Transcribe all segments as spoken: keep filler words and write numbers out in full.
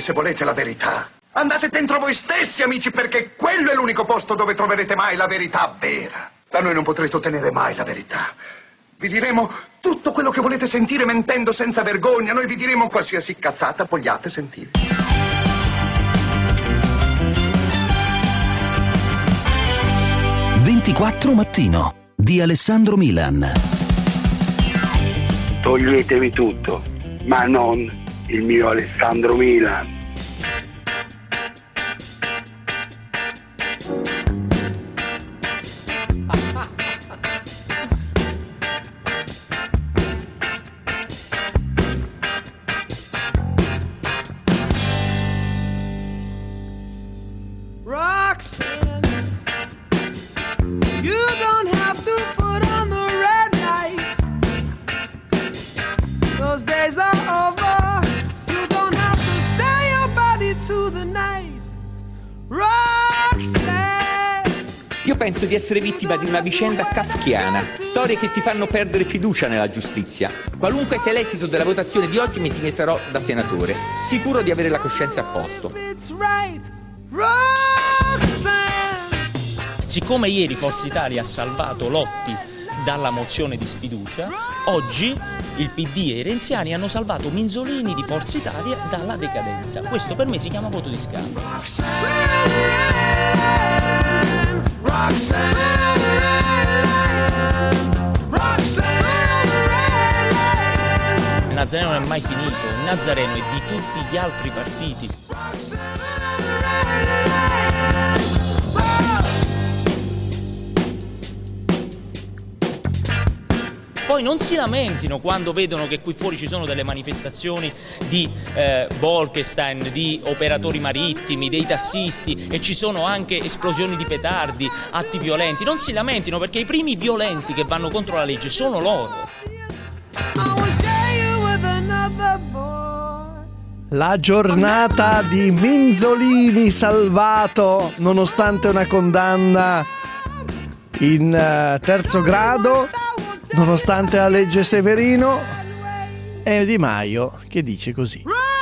se volete la verità. Andate dentro voi stessi, amici, perché quello è l'unico posto dove troverete mai la verità vera. Da noi non potrete ottenere mai la verità. Vi diremo tutto quello che volete sentire mentendo senza vergogna. Noi vi diremo qualsiasi cazzata vogliate sentire. ventiquattro Mattino di Alessandro Milan. Toglietevi tutto, ma non il mio Alessandro Milan. Io penso di essere vittima di una vicenda kafkiana, storie che ti fanno perdere fiducia nella giustizia. Qualunque sia l'esito della votazione di oggi mi dimetterò da senatore, sicuro di avere la coscienza a posto. Siccome ieri Forza Italia ha salvato Lotti dalla mozione di sfiducia, oggi il P D e i renziani hanno salvato Minzolini di Forza Italia dalla decadenza. Questo per me si chiama voto di scambio. Il Nazareno non è mai finito, il Nazareno è di tutti gli altri partiti. Poi non si lamentino quando vedono che qui fuori ci sono delle manifestazioni di eh, Bolkestein, di operatori marittimi, dei tassisti e ci sono anche esplosioni di petardi, atti violenti. Non si lamentino perché i primi violenti che vanno contro la legge sono loro. La giornata di Minzolini salvato nonostante una condanna in uh, terzo grado, nonostante la legge Severino, e Di Maio che dice così: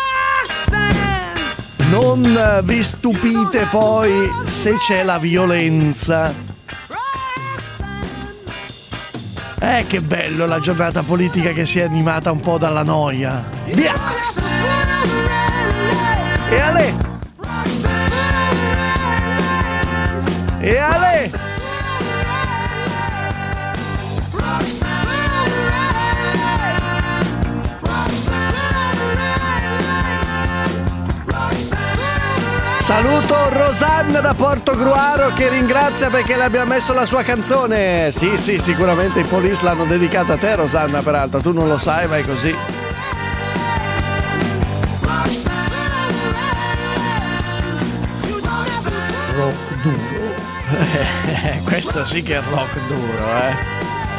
non vi stupite poi se c'è la violenza. Eh, che bello la giornata politica che si è animata un po' dalla noia. Via! E ale! E ale! Saluto Rosanna da Portogruaro che ringrazia perché le abbiamo messo la sua canzone. Sì, sì, sicuramente i Police l'hanno dedicata a te, Rosanna, peraltro. Tu non lo sai, ma è così. Rock duro. Questo sì che è rock duro, eh.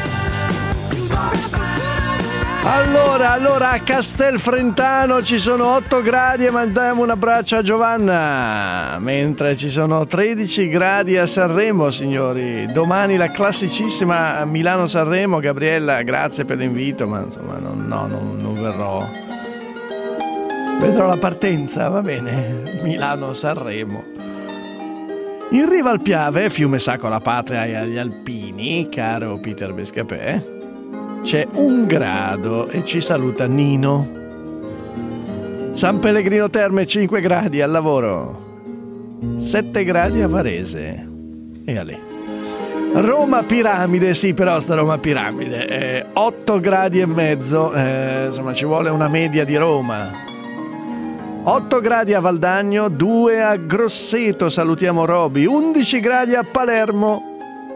Allora, allora a Castelfrentano ci sono otto gradi e mandiamo un abbraccio a Giovanna, mentre ci sono tredici gradi a Sanremo, signori. Domani la classicissima Milano-Sanremo. Gabriella, grazie per l'invito, ma insomma non, no, non, non verrò. Vedrò la partenza, va bene. Milano-Sanremo. In riva al Piave, fiume sacro alla patria e agli alpini, caro Peter Bescapè, c'è un grado e ci saluta Nino. San Pellegrino Terme cinque gradi al lavoro, sette gradi a Varese e a lì. Roma Piramide, sì, però sta Roma Piramide eh, otto gradi e mezzo, eh, insomma ci vuole una media di Roma. otto gradi a Valdagno, due a Grosseto, salutiamo Roby, undici gradi a Palermo,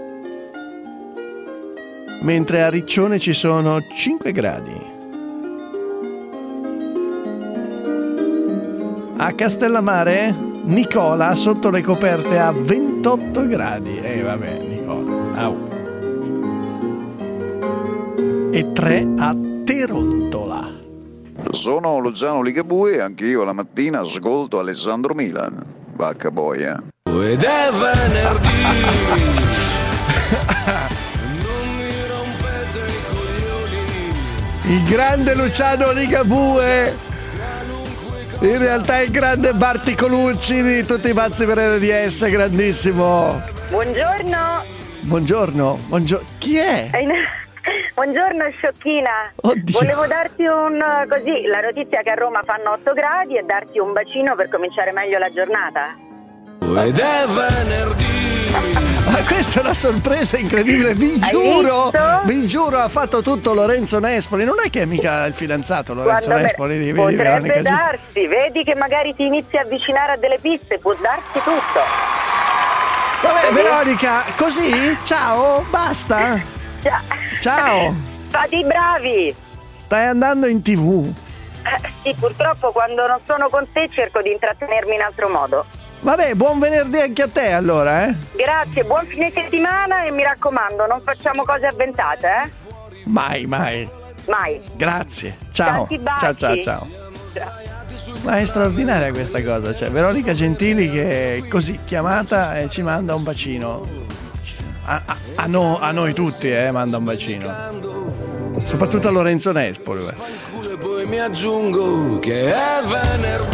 mentre a Riccione ci sono cinque gradi. A Castellammare, Nicola sotto le coperte a ventotto gradi. E eh, vabbè, Nicola. Au. E tre a Terontola. Sono Luciano Ligabue e anch'io la mattina ascolto Alessandro Milan. Vacca boia. Ed è venerdì. Il grande Luciano Ligabue In realtà è il grande Barti Colucci di Tutti i pazzi per R D S, grandissimo. Buongiorno. Buongiorno, buongiorno. Chi è? Buongiorno sciocchina. Oddio. Volevo darti un così la notizia che a Roma fanno otto gradi e darti un bacino per cominciare meglio la giornata. Ed è venerdì. Ma questa è una sorpresa incredibile, vi giuro, visto? vi giuro, ha fatto tutto Lorenzo Nespoli. Non è che è mica il fidanzato Lorenzo Quando Nespoli di, di potrebbe Veronica Gentili. darsi, vedi che magari ti inizi a avvicinare a delle piste, può darsi tutto. Vabbè, Vedi? Veronica, così? Ciao, basta. Ciao. Ciao. Fate i bravi. Stai andando in tivù. Eh, sì, purtroppo quando non sono con te cerco di intrattenermi in altro modo. Vabbè, buon venerdì anche a te allora, eh? Grazie, buon fine settimana e mi raccomando, non facciamo cose avventate, eh? Mai, mai. Mai. Grazie. Ciao. Tanti baci. Ciao, ciao, ciao. Ciao. Ma è straordinaria questa cosa, cioè Veronica Gentili che è così chiamata e ci manda un bacino. A, a, a, no, a noi tutti, eh, manda un bacino. Soprattutto a Lorenzo Nespoli. E poi mi aggiungo che è venerdì.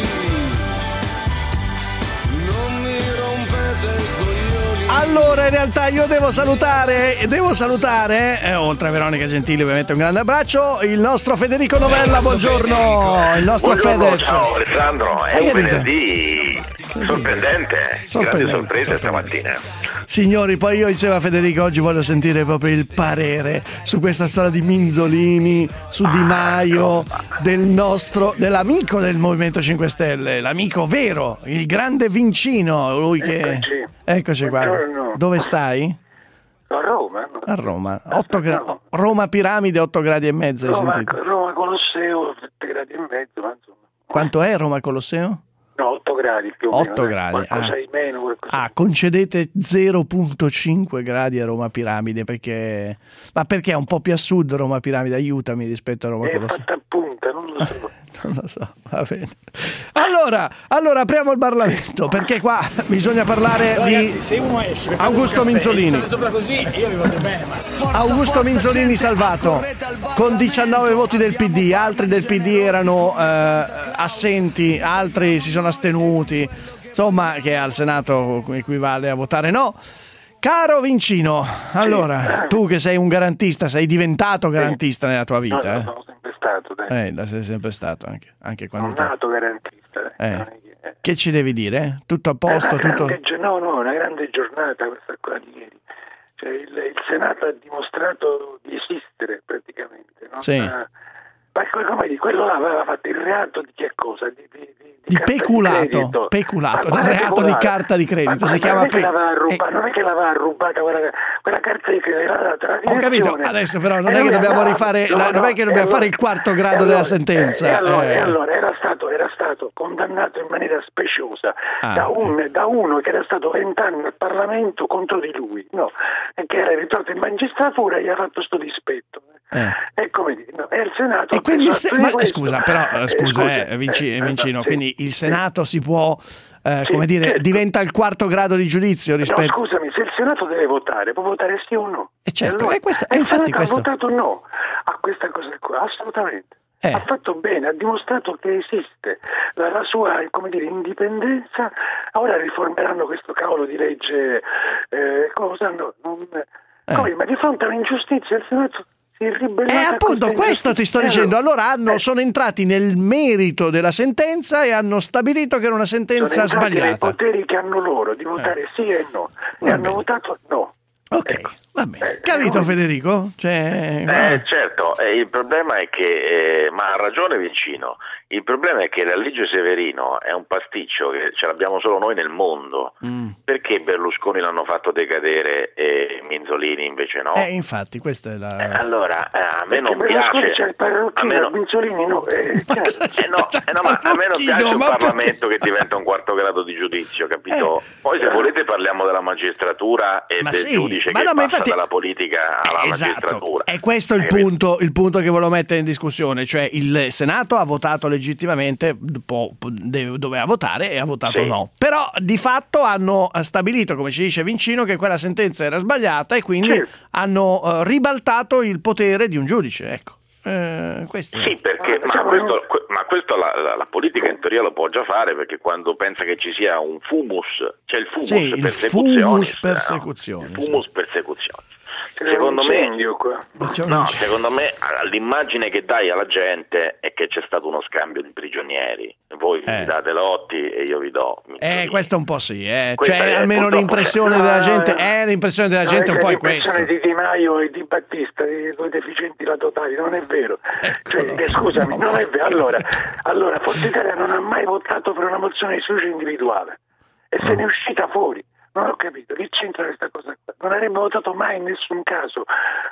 Non mi rompete i coglioni. Allora, in realtà io devo salutare, devo salutare, eh, oltre a Veronica Gentili ovviamente un grande abbraccio, il nostro Federico Novella, buongiorno, il nostro Buongiorno, Fedez. ciao Alessandro, è Hai un capito? venerdì sorprendente, Sorprendente, grande sorpresa sorprendente. stamattina. Signori, poi io insieme a Federico oggi voglio sentire proprio il parere su questa storia di Minzolini, su Di Maio, del nostro, dell'amico del Movimento cinque Stelle, l'amico vero, il grande Vincino, lui che... Eccoci. Eccoci qua. Buongiorno. Dove stai? A Roma. A Roma. Otto gra- Roma Piramide, otto gradi e mezzo, hai Roma, sentito? Roma Colosseo, sette gradi e mezzo, ma insomma. Quanto è Roma Colosseo? No, otto gradi più o meno. otto dai. gradi, Qualcosa ah. di meno, qualcosa. Ah, concedete zero virgola cinque gradi a Roma Piramide perché... Ma perché è un po' più a sud Roma Piramide? Aiutami rispetto a Roma È Colosseo. fatta a punta, non lo so. Non lo so, va bene. Allora, allora apriamo il Parlamento perché qua bisogna parlare Ragazzi, di se uno esce per Augusto un caffè, Minzolini. state sopra così, io vi voglio bene, ma Augusto Minzolini salvato con diciannove voti del P D, altri del P D erano eh, assenti, altri si sono astenuti, insomma, che al Senato equivale a votare no. Caro Vincino, allora, tu che sei un garantista, sei diventato garantista nella tua vita, No, eh? sono sempre stato, dai. Eh, da sei sempre stato anche, anche quando Sono te- nato garantista. Eh. non è che- eh. Che ci devi dire? Tutto a È posto? una Tutto... grande gio- No, no, una grande giornata questa qua di ieri. Cioè, il, il Senato ha dimostrato di esistere praticamente, no? Sì. Ah, ma que- come dire, quello là aveva fatto il reato di che cosa? Di, di, di, Di carta peculato, credito. peculato, Ma il quale reato di peculato? carta di credito, Ma si chiama non è che pe- l'aveva rubata, eh. non è che l'aveva rubata quella, quella carta di credito, l'aveva data la Ho capito, direzione. adesso però non E è che lui dobbiamo andava- rifare, no, la- no, non è che e dobbiamo allora- fare il quarto e grado allora- della sentenza. E, e allora, eh. e allora era, stato, era stato condannato in maniera speciosa Ah, da, un, da uno che era stato vent'anni al Parlamento contro di lui, no? E che era ritornato in magistratura e gli ha fatto sto dispetto. Eh. E come dire, no? E il Senato... E quindi, ha se- preso ma, questo. scusa, però, eh, Eh, scusa, scusa, eh, Vinci- eh, Vincino, sì, quindi il sì. Senato si può, eh, Sì, come dire, certo. diventa il quarto grado di giudizio rispetto... No, scusami, se il Senato deve votare, può votare sì o no? E certo, allora- e questo- e il infatti Senato questo- ha votato no a questa cosa qua, assolutamente. Eh. Ha fatto bene, ha dimostrato che esiste la, la sua, come dire, indipendenza. Ora riformeranno questo cavolo di legge, eh, cosa no, non, Eh. come, ma di fronte all'ingiustizia il Senato si è ribellato. E a appunto questa questo ti sto ingiustizia. dicendo, allora hanno, Eh. sono entrati nel merito della sentenza e hanno stabilito che era una Sono sentenza entrati nei sbagliata. poteri che hanno loro di votare sì e no, Va e hanno bene. votato no. Ok, Ecco. va bene. Eh, Capito eh, Federico? Cioè, Eh, certo, eh, il problema è che, eh, ma ha ragione Vicino, il problema è che la legge Severino è un pasticcio che ce l'abbiamo solo noi nel mondo. Mm. Perché Berlusconi l'hanno fatto decadere e Minzolini invece no? Eh, infatti, questa è la... Eh, allora, eh, a me non Perché Berlusconi piace. c'è il A parrucchino, me no- Vinzolini no. Eh, Ma chiaro. cosa Eh no, c'è eh no, ma a me non Parrucchino, piace un ma perché? Parlamento che diventa un quarto grado di giudizio, capito? Eh. Poi se volete parliamo della magistratura e Ma del sì, giudice ma che no, ma passa infatti- dalla politica alla Esatto, magistratura. è questo il Hai capito? punto, il punto che volevo mettere in discussione, cioè il Senato ha votato legittimamente, può- deve- doveva votare e ha votato Sì. no, però di fatto hanno stabilito, come ci dice Vincino, che quella sentenza era sbagliata e quindi Sì. hanno eh, ribaltato il potere di un giudice, ecco. Eh, questo. Sì, perché ma questo, ma questo la, la, la politica in teoria lo può già fare, perché quando pensa che ci sia un fumus, c'è il fumus sì, persecuzioni, il fumus persecuzioni. No? Il fumus persecuzioni. Secondo me, no, secondo me l'immagine che dai alla gente è che c'è stato uno scambio di prigionieri. Voi eh. mi date Lotti e io vi do. Eh, questo un po' sì, eh. Questa cioè è, almeno l'impressione no, della gente, no, è l'impressione della no, gente un po' è l'impressione questo. di Di Maio e di Battista, di due deficienti la totali, non è vero. Cioè, eh, scusami, no, non è vero. Allora, allora, Forza Italia non ha mai votato per una mozione di sfiducia individuale e se ne è uscita fuori. Non ho capito, che c'entra questa cosa qua? Non avrebbe votato mai in nessun caso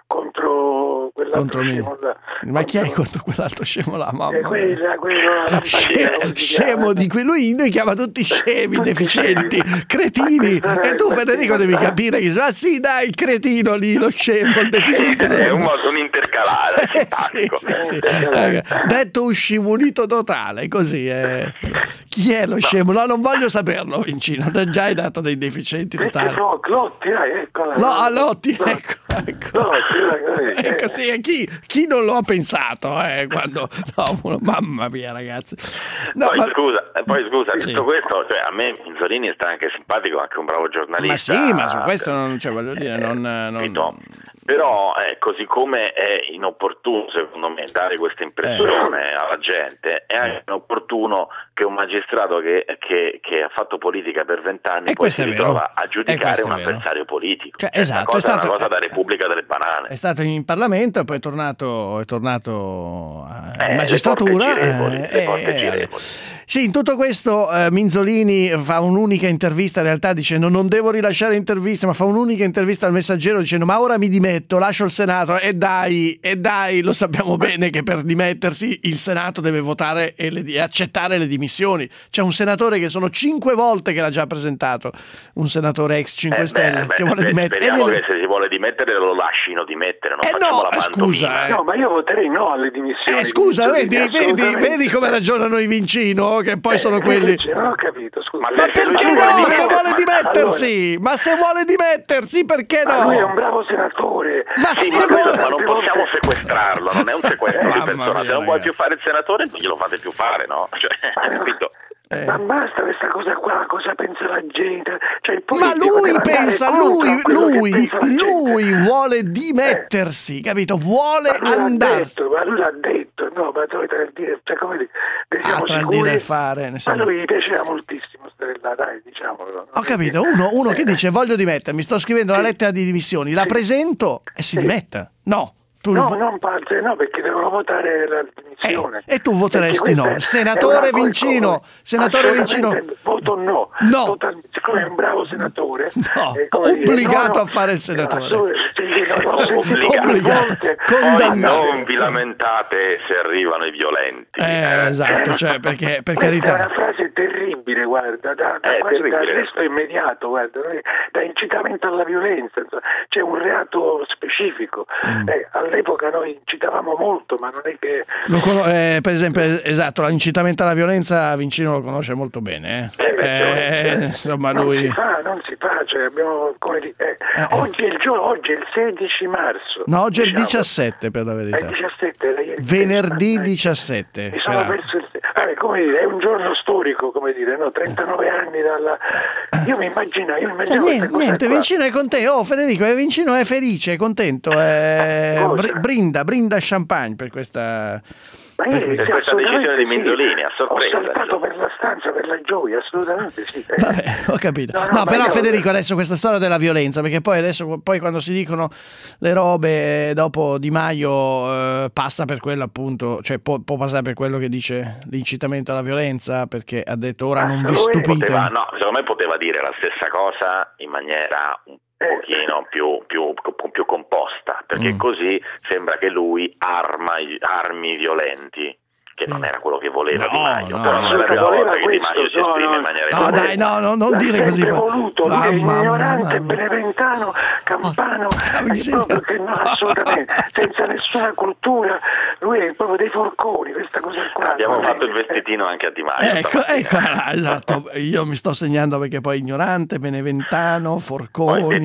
contro quell'altro scemo là. Ma chi è contro quell'altro scemo là? Mamma eh, quella, quella, la scemo, scemo di cui lui noi chiama tutti scemi, deficienti, cretini. E tu Federico devi capire che ah sì dai il cretino lì, lo scemo, il deficiente. È un modo un intercalare. Eh, sì, sì, sì. Eh, detto uscimunito totale, così. Eh. Chi è lo scemo? No, non voglio saperlo, Vincino. Già hai dato dei deficienti. Totale. No, Lotti, dai, eccola. No, a Lotti, ecco, ecco. Lotti, dai, ecco sì, e chi, chi non lo ha pensato, eh, quando no, mamma mia, ragazzi. No, poi, ma... scusa, poi scusa, sì. tutto questo, cioè a me Minzolini sta anche simpatico, anche un bravo giornalista. Ma sì, ma su questo non, cioè, voglio dire, non, non... Però eh, così come è inopportuno secondo me dare questa impressione eh. alla gente, è anche inopportuno che un magistrato che, che, che ha fatto politica per vent'anni poi si ritrova a giudicare un avversario politico. Cioè, cioè, esatto, cosa, è stato, una cosa da Repubblica delle Banane. È stato in Parlamento e poi è tornato, è tornato in eh, magistratura. Le porte girevoli, eh, le porte eh, girevoli. Sì, in tutto questo eh, Minzolini fa un'unica intervista, in realtà dicendo non devo rilasciare interviste, ma fa un'unica intervista al Messaggero dicendo ma ora mi dimetto, lascio il Senato e dai, e dai, lo sappiamo bene che per dimettersi il Senato deve votare e, le, e accettare le dimissioni. C'è un senatore che sono cinque volte che l'ha già presentato, un senatore ex cinque eh Stelle beh, che beh, vuole dimettere. Speriamo gliele... che se si vuole dimettere lo lasciano dimettere, non eh facciamo no, la scusa, eh. No, ma io voterei no alle dimissioni. Eh, scusa, vedi, vedi, vedi come ragionano i Vincino, che poi eh, sono quelli. Non ho capito, scusa. Ma, ma perché no? Se vuole ma, dimettersi, allora, ma se vuole dimettersi, perché no? Ma lui è un bravo senatore. Ma, sì, ma, vuole... ma non possiamo sequestrarlo, non è un sequestro eh, di persona. mia, se non vuoi ragazzi. più fare il senatore, non glielo fate più fare, no? Cioè, capito? Eh. Ma basta questa cosa qua, cosa pensa la gente? Cioè, il ma lui pensa, lui, lui, pensa lui vuole dimettersi, eh. capito? Vuole ma andarsene. Ma lui l'ha detto, no, ma tra il dire, cioè come dire, ah, tra il dire e il fare. Ma lui gli piaceva moltissimo stare là, dai, diciamolo. Ho capito, uno, uno che dice voglio dimettermi, sto scrivendo la lettera di dimissioni, la presento e si dimetta. No. Tu no, vo- non parte, no, perché devono votare la dimissione. Eh, e tu voteresti no. Senatore Vincino, senatore Vincino. Voto no. No. Vota, siccome è un bravo senatore. No, eh, obbligato dire, no, no, a fare il senatore. Sì, sì, no, no, obbligato. obbligato. Condannato. Non vi lamentate se arrivano i violenti. Eh, esatto, cioè perché per carità. È una frase terribile, guarda, da, da, quasi, da arresto immediato, guarda, da incitamento alla violenza, insomma, c'è un reato specifico. Mm. Eh, all'epoca noi incitavamo molto, ma non è che... Lo con- eh, per esempio, esatto, l'incitamento alla violenza Vincino lo conosce molto bene. Eh. Eh, eh, eh, insomma, non lui... si fa, non si fa, cioè abbiamo, come dire, eh, eh, oggi, è il giorno, oggi è il sedici marzo. No, oggi diciamo. è il diciassette per la verità. È il diciassette, era ieri. Venerdì diciassette. Mi sono perso il... eh, come dire, è un giorno storico, come dire, no? trentanove anni dalla... Io mi immagino, io mi cioè, niente, niente Vincino è contento. Oh, Federico, Vincino è felice, è contento, è... Br- brinda, brinda champagne per questa... Ma io, per sì, questa decisione di Minzolini, a sorpresa. Ho saltato per la stanza per la gioia, assolutamente sì. Vabbè, ho capito. No, no, no però io... Federico, adesso questa storia della violenza, perché poi adesso poi quando si dicono le robe dopo Di Maio eh, passa per quello appunto, cioè può, può passare per quello che dice l'incitamento alla violenza, perché ha detto ora non vi stupite. Poteva, no, secondo me poteva dire la stessa cosa in maniera un pochino più, più, più composta, perché mm. così sembra che lui arma, armi i violenti, che sì. non era quello che voleva no, Di Maio, no, però non è la prima volta che Di Maio si esprime no, in maniera no, no dai, no, no, non dire così. Ha voluto, lui è ignorante, beneventano, campano, oh, è proprio che no, assolutamente, senza nessuna cultura, lui è proprio dei forconi, questa cosa qua. Abbiamo fatto il vestitino anche a Di Maio. Ecco, ecco, esatto, io mi sto segnando perché poi ignorante, beneventano, forconi. Poi detto questo,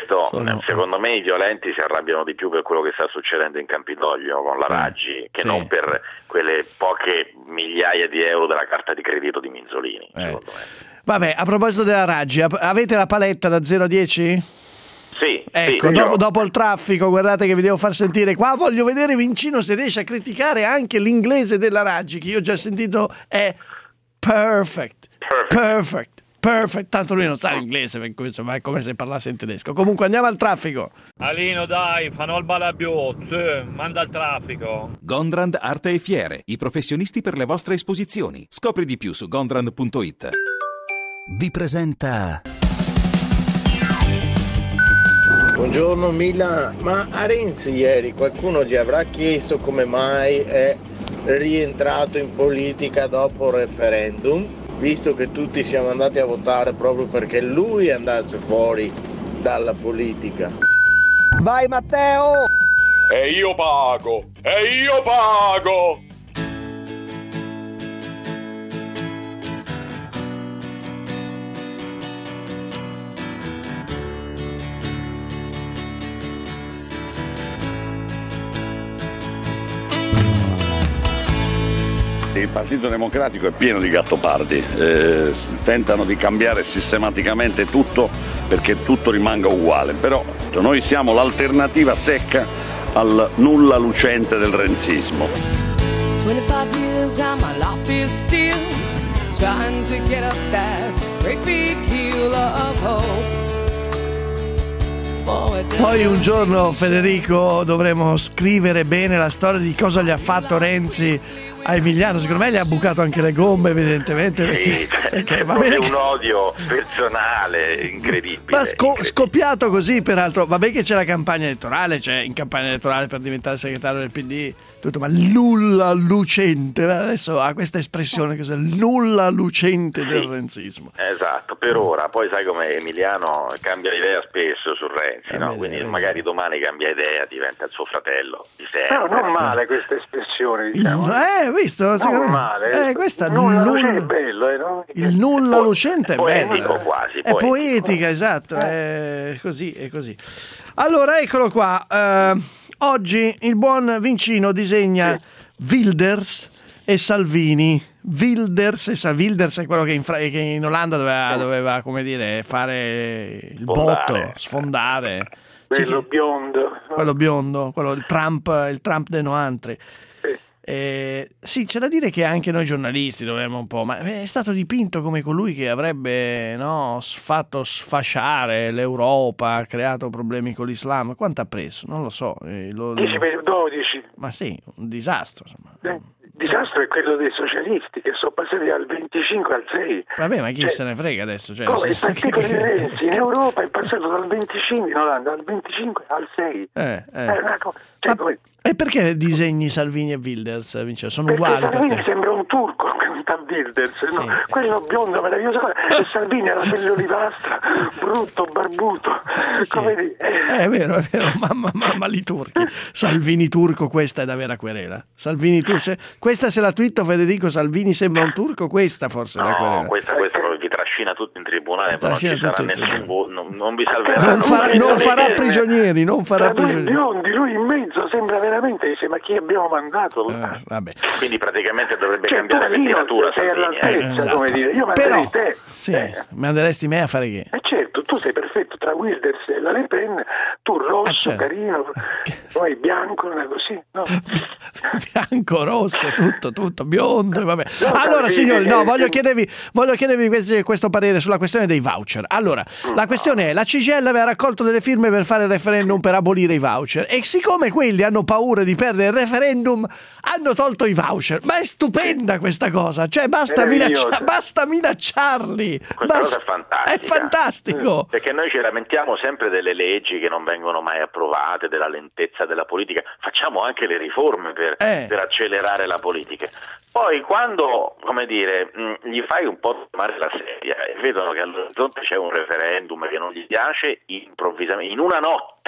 questo, sono... secondo me, i violenti si arrabbiano di più per quello che sta succedendo in Campidoglio con la sì, Raggi che sì. non per quelle poche migliaia di euro della carta di credito di Minzolini, eh. secondo me. Vabbè, a proposito della Raggi, avete la paletta da zero a dieci? Sì, ecco, sì, dopo, io... dopo il traffico, guardate che vi devo far sentire. Qua voglio vedere Vincino se riesce a criticare anche l'inglese della Raggi, che io ho già sentito è perfect, perfect, perfect. Perfect, tanto lui non sa l'inglese, per cui insomma è come se parlasse in tedesco. Comunque andiamo al traffico. Alino, dai, fanno il balabiozzo, manda il traffico. Gondrand Arte e Fiere, i professionisti per le vostre esposizioni. Scopri di più su gondrand punto it. Vi presenta... Buongiorno Milan, ma a Renzi ieri qualcuno gli avrà chiesto come mai è rientrato in politica dopo il referendum? Visto che tutti siamo andati a votare proprio perché lui andasse fuori dalla politica. Vai Matteo! E io pago! E io pago! Il Partito Democratico è pieno di gattopardi, eh, tentano di cambiare sistematicamente tutto perché tutto rimanga uguale, però noi siamo l'alternativa secca al nulla lucente del renzismo. twenty-five years and my life is still trying to get up that great big hill of hope. Poi un giorno, Federico, dovremo scrivere bene la storia di cosa gli ha fatto Renzi a Emiliano. Secondo me gli ha bucato anche le gomme, evidentemente, perché, sì, perché è va proprio bene un odio personale incredibile. Ma sco- incredibile. Scoppiato così, peraltro. Va bene che c'è la campagna elettorale, cioè in campagna elettorale per diventare segretario del P D, tutto, ma nulla lucente. Adesso ha questa espressione, cos'è? Nulla lucente sì, del renzismo. Esatto, per ora. Poi sai come Emiliano cambia idea spesso su Renzi, eh, no? Bene, quindi bene. Magari domani cambia idea, diventa il suo fratello di sempre. Però non male questa espressione, diciamo. Eh, visto? Non male. Eh, questa nulla nulla... lucente è bello, eh, no? Il nulla lucente è poetico, bello. quasi. È poetico. poetica, esatto. È così, è così. Allora, eccolo qua. Uh, oggi il buon Vincino disegna Wilders e Salvini. Wilders e Salvini. Wilders è quello che in, Fra- che in Olanda doveva, doveva, come dire, fare il sfondare. botto, sfondare. Quello Sì, biondo. Quello biondo, quello il Trump, il Trump dei noantri. Eh, sì, c'è da dire che anche noi giornalisti dovremmo un po', ma è stato dipinto come colui che avrebbe, no, fatto sfasciare l'Europa, ha creato problemi con l'Islam. Quanto ha preso? Non lo so. Eh, lo... dieci per dodici. Ma sì, un disastro, insomma. Eh, il disastro è quello dei socialisti che sono passati dal venticinque al sei. Vabbè, ma chi cioè, se ne frega adesso? Cioè, come il senso... partito di Renzi in Europa è passato dal venticinque, no, dal venticinque al sei. Eh, eh. È una cosa... cioè, ma... come... E perché disegni Salvini e Wilders, Vincenzo? Sono perché uguali Salvini per te? sembra un turco accanto a Wilders, sì. no? Quello biondo meraviglioso e Salvini ha la pelle olivastra, brutto, barbuto, sì. Come dire. Eh, è vero, è vero, mamma, mamma li turchi. Salvini turco, questa è da vera querela. Salvini turco, questa se la twitto Federico, Salvini sembra un turco, questa forse è no, la querela. questa, questa vi trascina tutti in tribunale, ma non ci sarà nessun vo- non, non vi salverà. Non, fa, non farà prigionieri, non farà prigionieri. Biondi, lui in mezzo sembra veramente, dice, ma chi abbiamo mandato? Eh, vabbè. Quindi praticamente dovrebbe cioè, cambiare letteratura. Sei all'altezza, eh, esatto. Come dire. Io Però, te. sì, eh. manderesti me a fare che? Eh certo, tu sei perfetto tra Wilders e la Le Pen, tu rosso, ah, certo. Carino, poi bianco, così, no? Bianco, rosso, tutto, tutto, biondo, vabbè. No, allora, signori, no, voglio chiedervi, voglio chiedervi questo parere sulla questione dei voucher. Allora, mm, la questione è, la C G I L aveva raccolto delle firme per fare il referendum per abolire i voucher e siccome quelli hanno paura di perdere il referendum, hanno tolto i voucher. Ma è stupenda questa cosa, cioè basta, minaccia- basta minacciarli. Questa basta- cosa è fantastica. È fantastico. Perché noi ci lamentiamo sempre delle leggi che non vengono mai approvate, della lentezza della politica. Facciamo anche le riforme per, eh. per accelerare la politica. Poi quando, come dire, mh, gli fai un po' tomare la sedia e vedono che all'orizzonte c'è un referendum che non gli piace, improvvisamente, in una notte,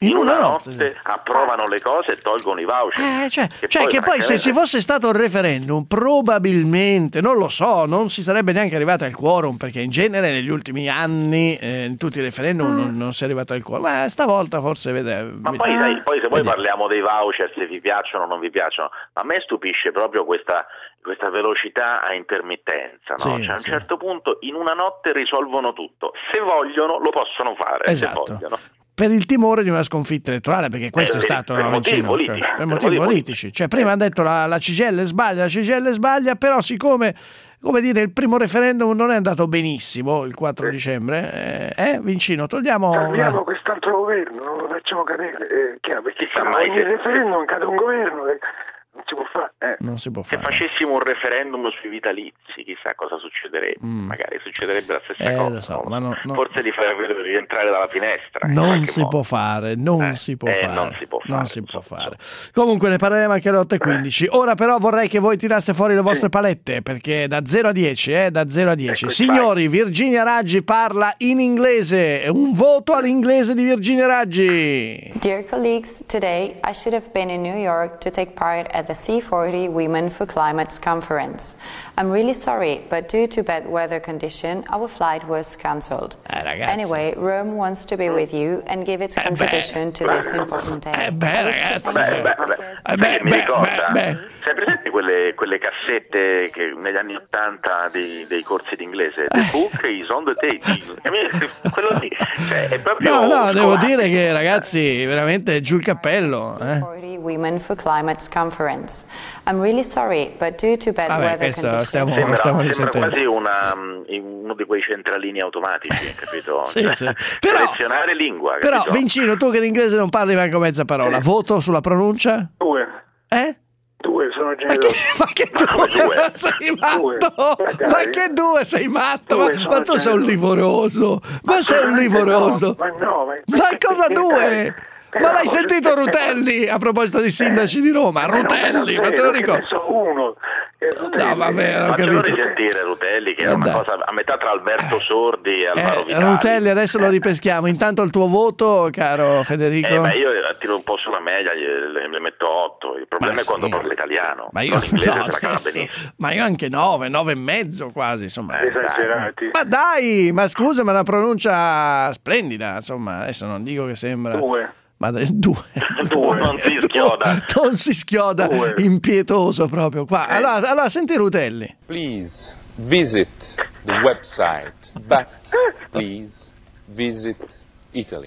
in una, una notte, notte approvano le cose e tolgono i voucher. Eh, cioè, che cioè poi, che poi se ci fosse stato il referendum probabilmente, non lo so, non si sarebbe neanche arrivato al quorum, perché in genere negli ultimi anni eh, in tutti i referendum mm. non, non si è arrivato al quorum, ma stavolta forse vede, ma vede, poi, sai, poi se poi vede. parliamo dei voucher, se vi piacciono o non vi piacciono, a me stupisce proprio questa questa velocità a intermittenza, no? Sì, cioè a un sì. certo punto in una notte risolvono tutto, se vogliono lo possono fare, esatto. se vogliono. Per il timore di una sconfitta elettorale, perché questo eh, è stato per no, motivi vicino, politici, cioè, per per motivi motivi politici. Cioè, prima hanno detto la, la C G I L sbaglia, la C G I L sbaglia, però siccome, come dire, il primo referendum non è andato benissimo il quattro dicembre, eh, eh Vincino, togliamo... Togliamo una... quest'altro governo, non lo facciamo cadere, eh, chiaro, perché Ma mai ogni se... referendum cade un governo... Eh. Non si può fare. Eh. Non si può fare. Se facessimo un referendum sui vitalizi, chissà cosa succederebbe. Mm. Magari succederebbe la stessa eh, cosa. Lo so, ma no, no. Forse li fai rientrare dalla finestra. Non si modo. può fare, non eh, si può eh, fare. Non si può fare. Non si può fare. Comunque ne parleremo anche alle otto e quindici. Ora però vorrei che voi tiraste fuori le vostre palette, perché da zero a dieci, eh, da zero a dieci. Ecco, signori, fai. Virginia Raggi parla in inglese. Un voto all'inglese di Virginia Raggi. Dear colleagues, today I should have been in New York to take part at the C forty Women for Climate's conference. I'm really sorry, but due to bad weather condition, our flight was cancelled. Eh, anyway, Rome wants to be with you and give its eh, contribution beh. to this important day. Eh beh, ragazzi. Beh, beh, beh. Eh, beh, mi beh, ricorda, beh, sai presente quelle, quelle cassette che negli anni ottanta dei, dei corsi d'inglese? The book is on the table. Quello lì, cioè, è proprio no, no, scolastico. devo dire che ragazzi, veramente giù il cappello. C forty Women for Climate's conference. I'm really sorry, but due to bad Vabbè, weather questo conditions... stiamo, Sembra, stiamo sembra risentendo. quasi una, uno di quei centralini automatici, capito? Sì, sì. Però, selezionare lingua, però capito? Vincino, tu che in inglese non parli manco mezza parola, voto sulla pronuncia? Due. Eh? Due, sono Ma generoso. che, ma che due? due? Ma sei matto? Due. Ma che due? Sei matto? Due, Ma, ma tu sei un generoso. livoroso. Ma, Ma sei un livoroso. No, ma no, ma, Ma cosa due? Ma l'hai no, sentito Rutelli a proposito di sindaci di Roma? Rutelli, ma te lo ricordo? uno. No, vabbè, ho Faccelo capito. risentire Rutelli, che Eh, è una dai. cosa a metà tra Alberto Sordi e Alvaro Eh, Vitali. Rutelli, adesso lo ripeschiamo. Intanto il tuo voto, caro Federico. Eh, ma io tiro un po' sulla media, le, le metto otto. Il problema Ma è quando sì. parla italiano. Ma io, non l'inglese no, se la cava adesso- benissimo. ma io anche nove, nove e mezzo quasi, insomma. Eh, Esagerati. Ma dai, ma scusa, ma una pronuncia splendida, insomma, adesso non dico che sembra... Due. Ma due. Due, non si schioda. Non si schioda, Due. impietoso proprio qua. Allora, allora senti Rutelli. Please visit the website, but please visit Italy.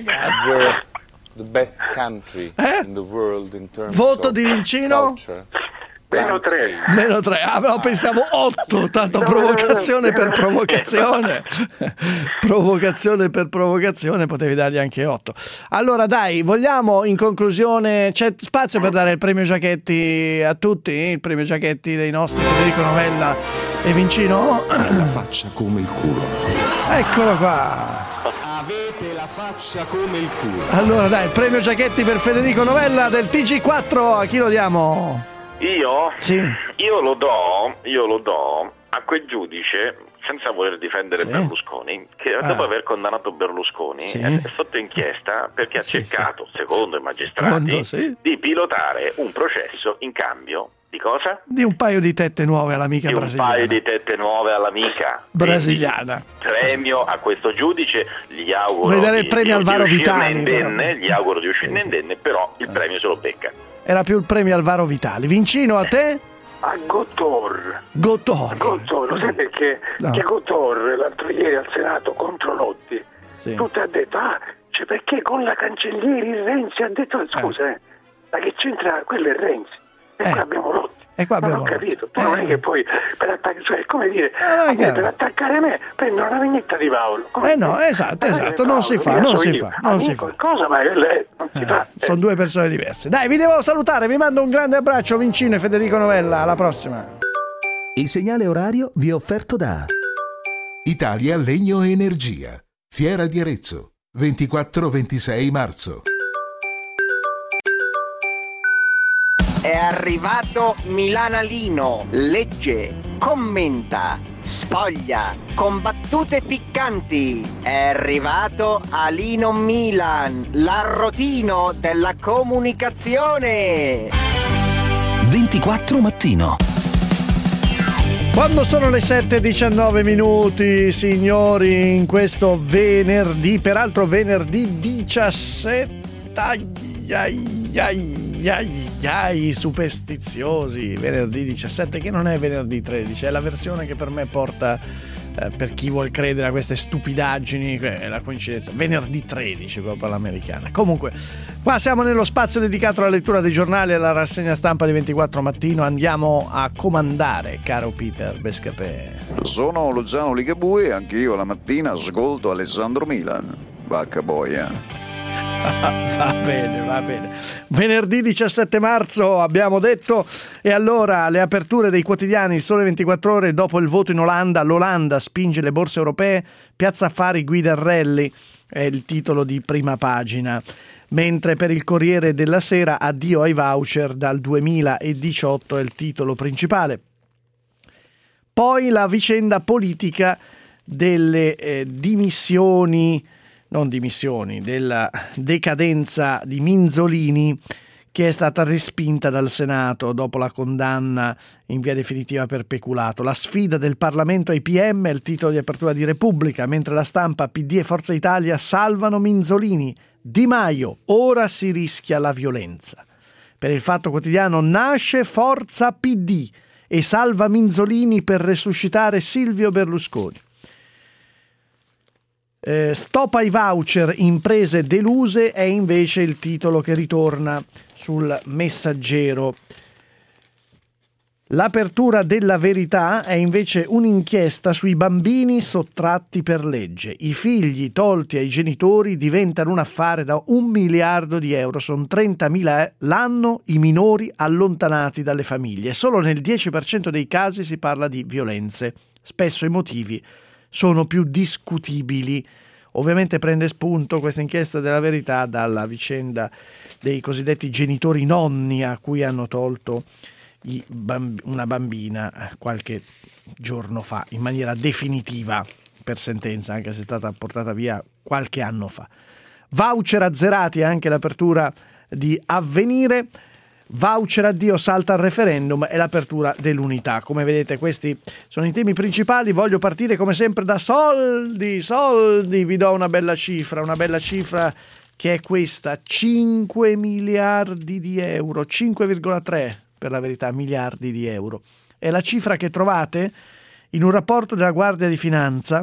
We're the best country Eh? in the world in terms Voto of di Vincino? culture. Meno tre. Meno tre, ah, no, pensavo otto, tanto provocazione per provocazione. Provocazione per provocazione, potevi dargli anche otto. Allora dai, vogliamo in conclusione, c'è spazio per dare il premio Giachetti a tutti? Il premio Giachetti dei nostri Federico Novella e Vincino? La faccia come il culo. Eccolo qua. Avete la faccia come il culo. Allora dai, il premio Giachetti per Federico Novella del T G quattro, a chi lo diamo? Io? Sì. Io lo do, io lo do a quel giudice, senza voler difendere Sì. Berlusconi, che Ah. dopo aver condannato Berlusconi Sì. è sotto inchiesta perché ha Sì, cercato, secondo i magistrati, Secondo, sì. di pilotare un processo in cambio di cosa? Di un paio di tette nuove all'amica Di un brasiliana. paio di tette nuove all'amica. Brasiliana. Quindi, premio a questo giudice, gli auguro Vuoi dare il di- premio di, Alvaro di uscirne Vitali, indenne, però. gli auguro di uscirne Sì, sì. indenne, però il premio se lo becca. Era più il premio Alvaro Vitali. Vincino, a te? A Gotor. Gotor. Gotor, lo sai perché? No. Che Gotor l'altro ieri al Senato contro Lotti, Sì. tutto ha detto, ah, cioè perché con la cancellieri Renzi ha detto, scusa, eh, ma che c'entra, quello è Renzi, e Eh. qua abbiamo Lotti. E qua non abbiamo ho Lotti. capito, tu non Eh. è che poi per attaccare, cioè come dire, Eh, non è a me chiaro. per attaccare me prendono una vignetta di Paolo. Come Eh no, dire? esatto, Ma esatto, Paolo, non si fa, mica non so si io. fa, non si Amico, fa. cosa, ma lei non si fa. Eh, sono due persone diverse. Dai, vi devo salutare, vi mando un grande abbraccio, Vincino e Federico Novella. Alla prossima. Il segnale orario vi è offerto da Italia Legno e Energia. Fiera di Arezzo. ventiquattro ventisei marzo. È arrivato Milanalino, legge, commenta, spoglia, con battute piccanti. È arrivato Alino Milan, l'arrotino della comunicazione. ventiquattro mattino. Quando sono le sette e diciannove minuti, signori, in questo venerdì, peraltro venerdì diciassette, ai ai ai ai ai superstiziosi, venerdì diciassette, che non è venerdì tredici, è la versione che per me porta, eh, per chi vuol credere a queste stupidaggini, è la coincidenza, venerdì tredici proprio all'americana. Comunque, qua siamo nello spazio dedicato alla lettura dei giornali e alla rassegna stampa di ventiquattro mattino. Andiamo a comandare, caro Peter Bescapè. Sono Luciano Ligabue e anch'io la mattina ascolto Alessandro Milan. Vacca boia. Va bene, va bene. Venerdì diciassette marzo abbiamo detto, e allora le aperture dei quotidiani. Il Sole ventiquattro Ore, dopo il voto in Olanda, l'Olanda spinge le borse europee, Piazza Affari guida il rally, è il titolo di prima pagina. Mentre per il Corriere della Sera, addio ai voucher dal duemiladiciotto è il titolo principale. Poi la vicenda politica delle eh, dimissioni non dimissioni, della decadenza di Minzolini, che è stata respinta dal Senato dopo la condanna in via definitiva per peculato. La sfida del Parlamento ai P M è il titolo di apertura di Repubblica, mentre la stampa P D e Forza Italia salvano Minzolini. Di Maio, ora si rischia la violenza. Per il Fatto Quotidiano, nasce Forza P D e salva Minzolini per resuscitare Silvio Berlusconi. Eh, stop ai voucher, imprese deluse è invece il titolo che ritorna sul Messaggero. L'apertura della Verità è invece un'inchiesta sui bambini sottratti per legge. I figli tolti ai genitori diventano un affare da un miliardo di euro. Sono trentamila l'anno i minori allontanati dalle famiglie. Solo nel dieci per cento dei casi si parla di violenze. Spesso i motivi sono più discutibili. Ovviamente prende spunto questa inchiesta della Verità dalla vicenda dei cosiddetti genitori nonni a cui hanno tolto i bamb- una bambina qualche giorno fa, in maniera definitiva per sentenza, anche se è stata portata via qualche anno fa. Voucher azzerati, anche l'apertura di Avvenire. Voucher addio, salta al referendum e l'apertura dell'Unità. Come vedete, questi sono i temi principali. Voglio partire come sempre da soldi, soldi. Vi do una bella cifra, una bella cifra che è questa: cinque miliardi di euro, cinque virgola tre per la verità miliardi di euro. È la cifra che trovate in un rapporto della Guardia di Finanza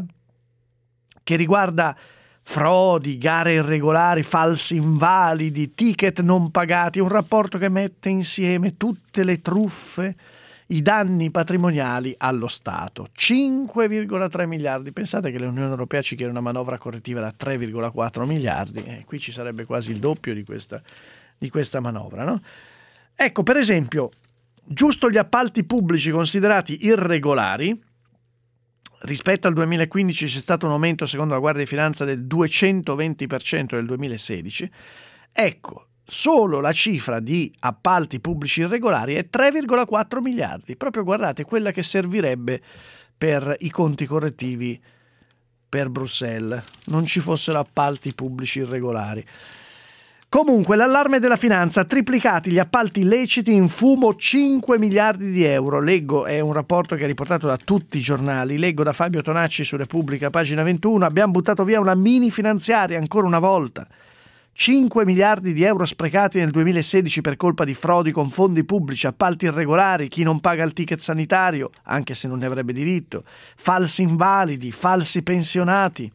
che riguarda frodi, gare irregolari, falsi invalidi, ticket non pagati, un rapporto che mette insieme tutte le truffe, i danni patrimoniali allo Stato. cinque virgola tre miliardi. Pensate che l'Unione Europea ci chiede una manovra correttiva da tre virgola quattro miliardi, e qui ci sarebbe quasi il doppio di questa, di questa manovra, no? Ecco, per esempio, giusto gli appalti pubblici considerati irregolari. Rispetto al duemilaquindici c'è stato un aumento, secondo la Guardia di Finanza, del duecentoventi per cento nel duemilasedici. Ecco, solo la cifra di appalti pubblici irregolari è tre virgola quattro miliardi. Proprio, guardate, quella che servirebbe per i conti correttivi per Bruxelles. Non ci fossero appalti pubblici irregolari. Comunque, l'allarme della finanza: triplicati gli appalti illeciti, in fumo cinque miliardi di euro. Leggo, è un rapporto che è riportato da tutti i giornali, leggo da Fabio Tonacci su Repubblica, pagina ventuno. Abbiamo buttato via una mini finanziaria ancora una volta. cinque miliardi di euro sprecati nel duemilasedici per colpa di frodi con fondi pubblici, appalti irregolari, chi non paga il ticket sanitario, anche se non ne avrebbe diritto, falsi invalidi, falsi pensionati.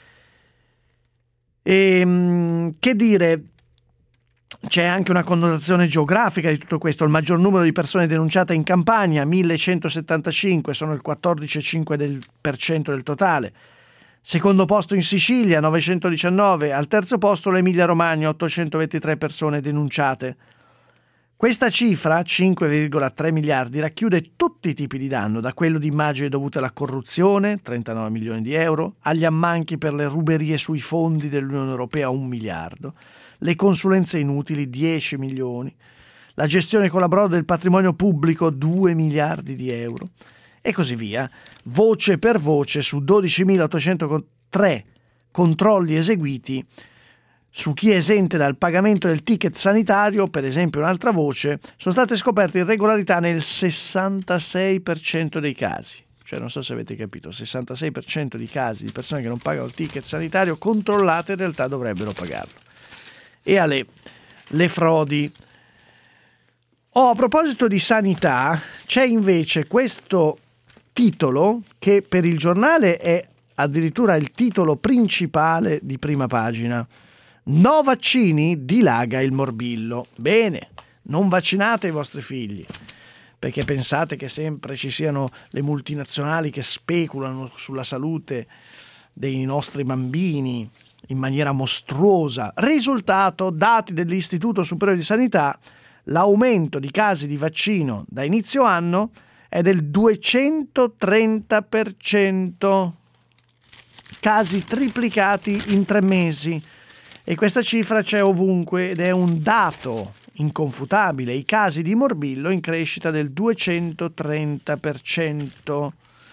E che dire... C'è anche una connotazione geografica di tutto questo. Il maggior numero di persone denunciate in Campania, millecentosettantacinque, sono il quattordici virgola cinque per cento del totale. Secondo posto in Sicilia, novecentodiciannove. Al terzo posto l'Emilia Romagna, ottocentoventitré persone denunciate. Questa cifra, cinque virgola tre miliardi, racchiude tutti i tipi di danno, da quello di immagini dovute alla corruzione, trentanove milioni di euro, agli ammanchi per le ruberie sui fondi dell'Unione Europea, un miliardo, le consulenze inutili, dieci milioni, la gestione con la broda del patrimonio pubblico, due miliardi di euro, e così via, voce per voce su dodicimilaottocentotre controlli eseguiti su chi è esente dal pagamento del ticket sanitario, per esempio un'altra voce, sono state scoperte irregolarità nel sessantasei per cento dei casi. Cioè, non so se avete capito, sessantasei per cento di casi di persone che non pagano il ticket sanitario controllate in realtà dovrebbero pagarlo. E alle le frodi. Oh, a proposito di sanità, c'è invece questo titolo che per il giornale è addirittura il titolo principale di prima pagina. No vaccini, dilaga il morbillo. Bene, non vaccinate i vostri figli, perché pensate che sempre ci siano le multinazionali che speculano sulla salute dei nostri bambini in maniera mostruosa. Risultato, dati dell'Istituto Superiore di Sanità, l'aumento di casi di vaccino da inizio anno è del duecentotrenta per cento. Casi triplicati in tre mesi. E questa cifra c'è ovunque ed è un dato inconfutabile. I casi di morbillo in crescita del duecentotrenta per cento.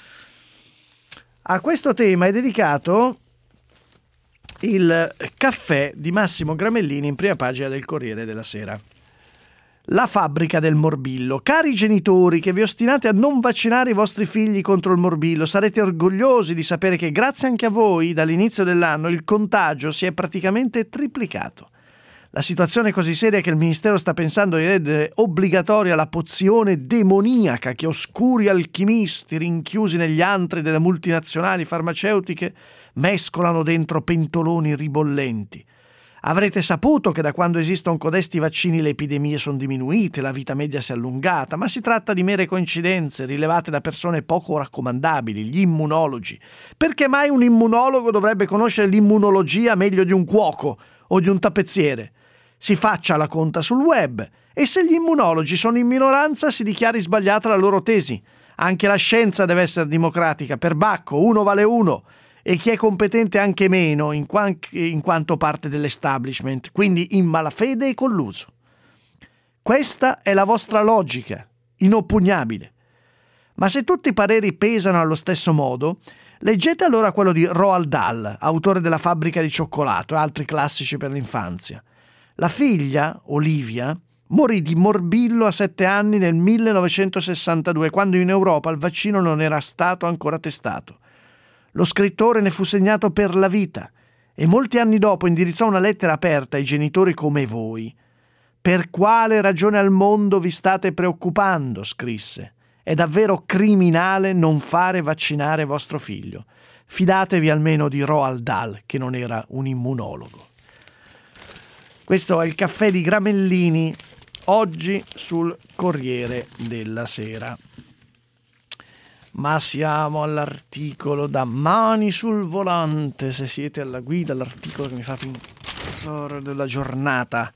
A questo tema è dedicato il caffè di Massimo Gramellini in prima pagina del Corriere della Sera. La fabbrica del morbillo. Cari genitori che vi ostinate a non vaccinare i vostri figli contro il morbillo, sarete orgogliosi di sapere che grazie anche a voi dall'inizio dell'anno il contagio si è praticamente triplicato. La situazione è così seria che il Ministero sta pensando di rendere obbligatoria la pozione demoniaca che oscuri alchimisti rinchiusi negli antri delle multinazionali farmaceutiche mescolano dentro pentoloni ribollenti. Avrete saputo che da quando esistono codesti vaccini le epidemie sono diminuite, la vita media si è allungata, ma si tratta di mere coincidenze rilevate da persone poco raccomandabili, gli immunologi. Perché mai un immunologo dovrebbe conoscere l'immunologia meglio di un cuoco o di un tappezziere? Si faccia la conta sul web e se gli immunologi sono in minoranza si dichiari sbagliata la loro tesi. Anche la scienza deve essere democratica, per Bacco uno vale uno. E chi è competente anche meno in, qua- in quanto parte dell'establishment, quindi in malafede e colluso. Questa è la vostra logica, inoppugnabile. Ma se tutti i pareri pesano allo stesso modo, leggete allora quello di Roald Dahl, autore della Fabbrica di cioccolato e altri classici per l'infanzia. La figlia, Olivia, morì di morbillo a sette anni nel millenovecentosessantadue, quando in Europa il vaccino non era stato ancora testato. Lo scrittore ne fu segnato per la vita e molti anni dopo indirizzò una lettera aperta ai genitori come voi. Per quale ragione al mondo vi state preoccupando? Scrisse. È davvero criminale non fare vaccinare vostro figlio. Fidatevi almeno di Roald Dahl, che non era un immunologo. Questo è il caffè di Gramellini, oggi sul Corriere della Sera. Ma siamo all'articolo da mani sul volante, se siete alla guida, l'articolo che mi fa pinzore della giornata.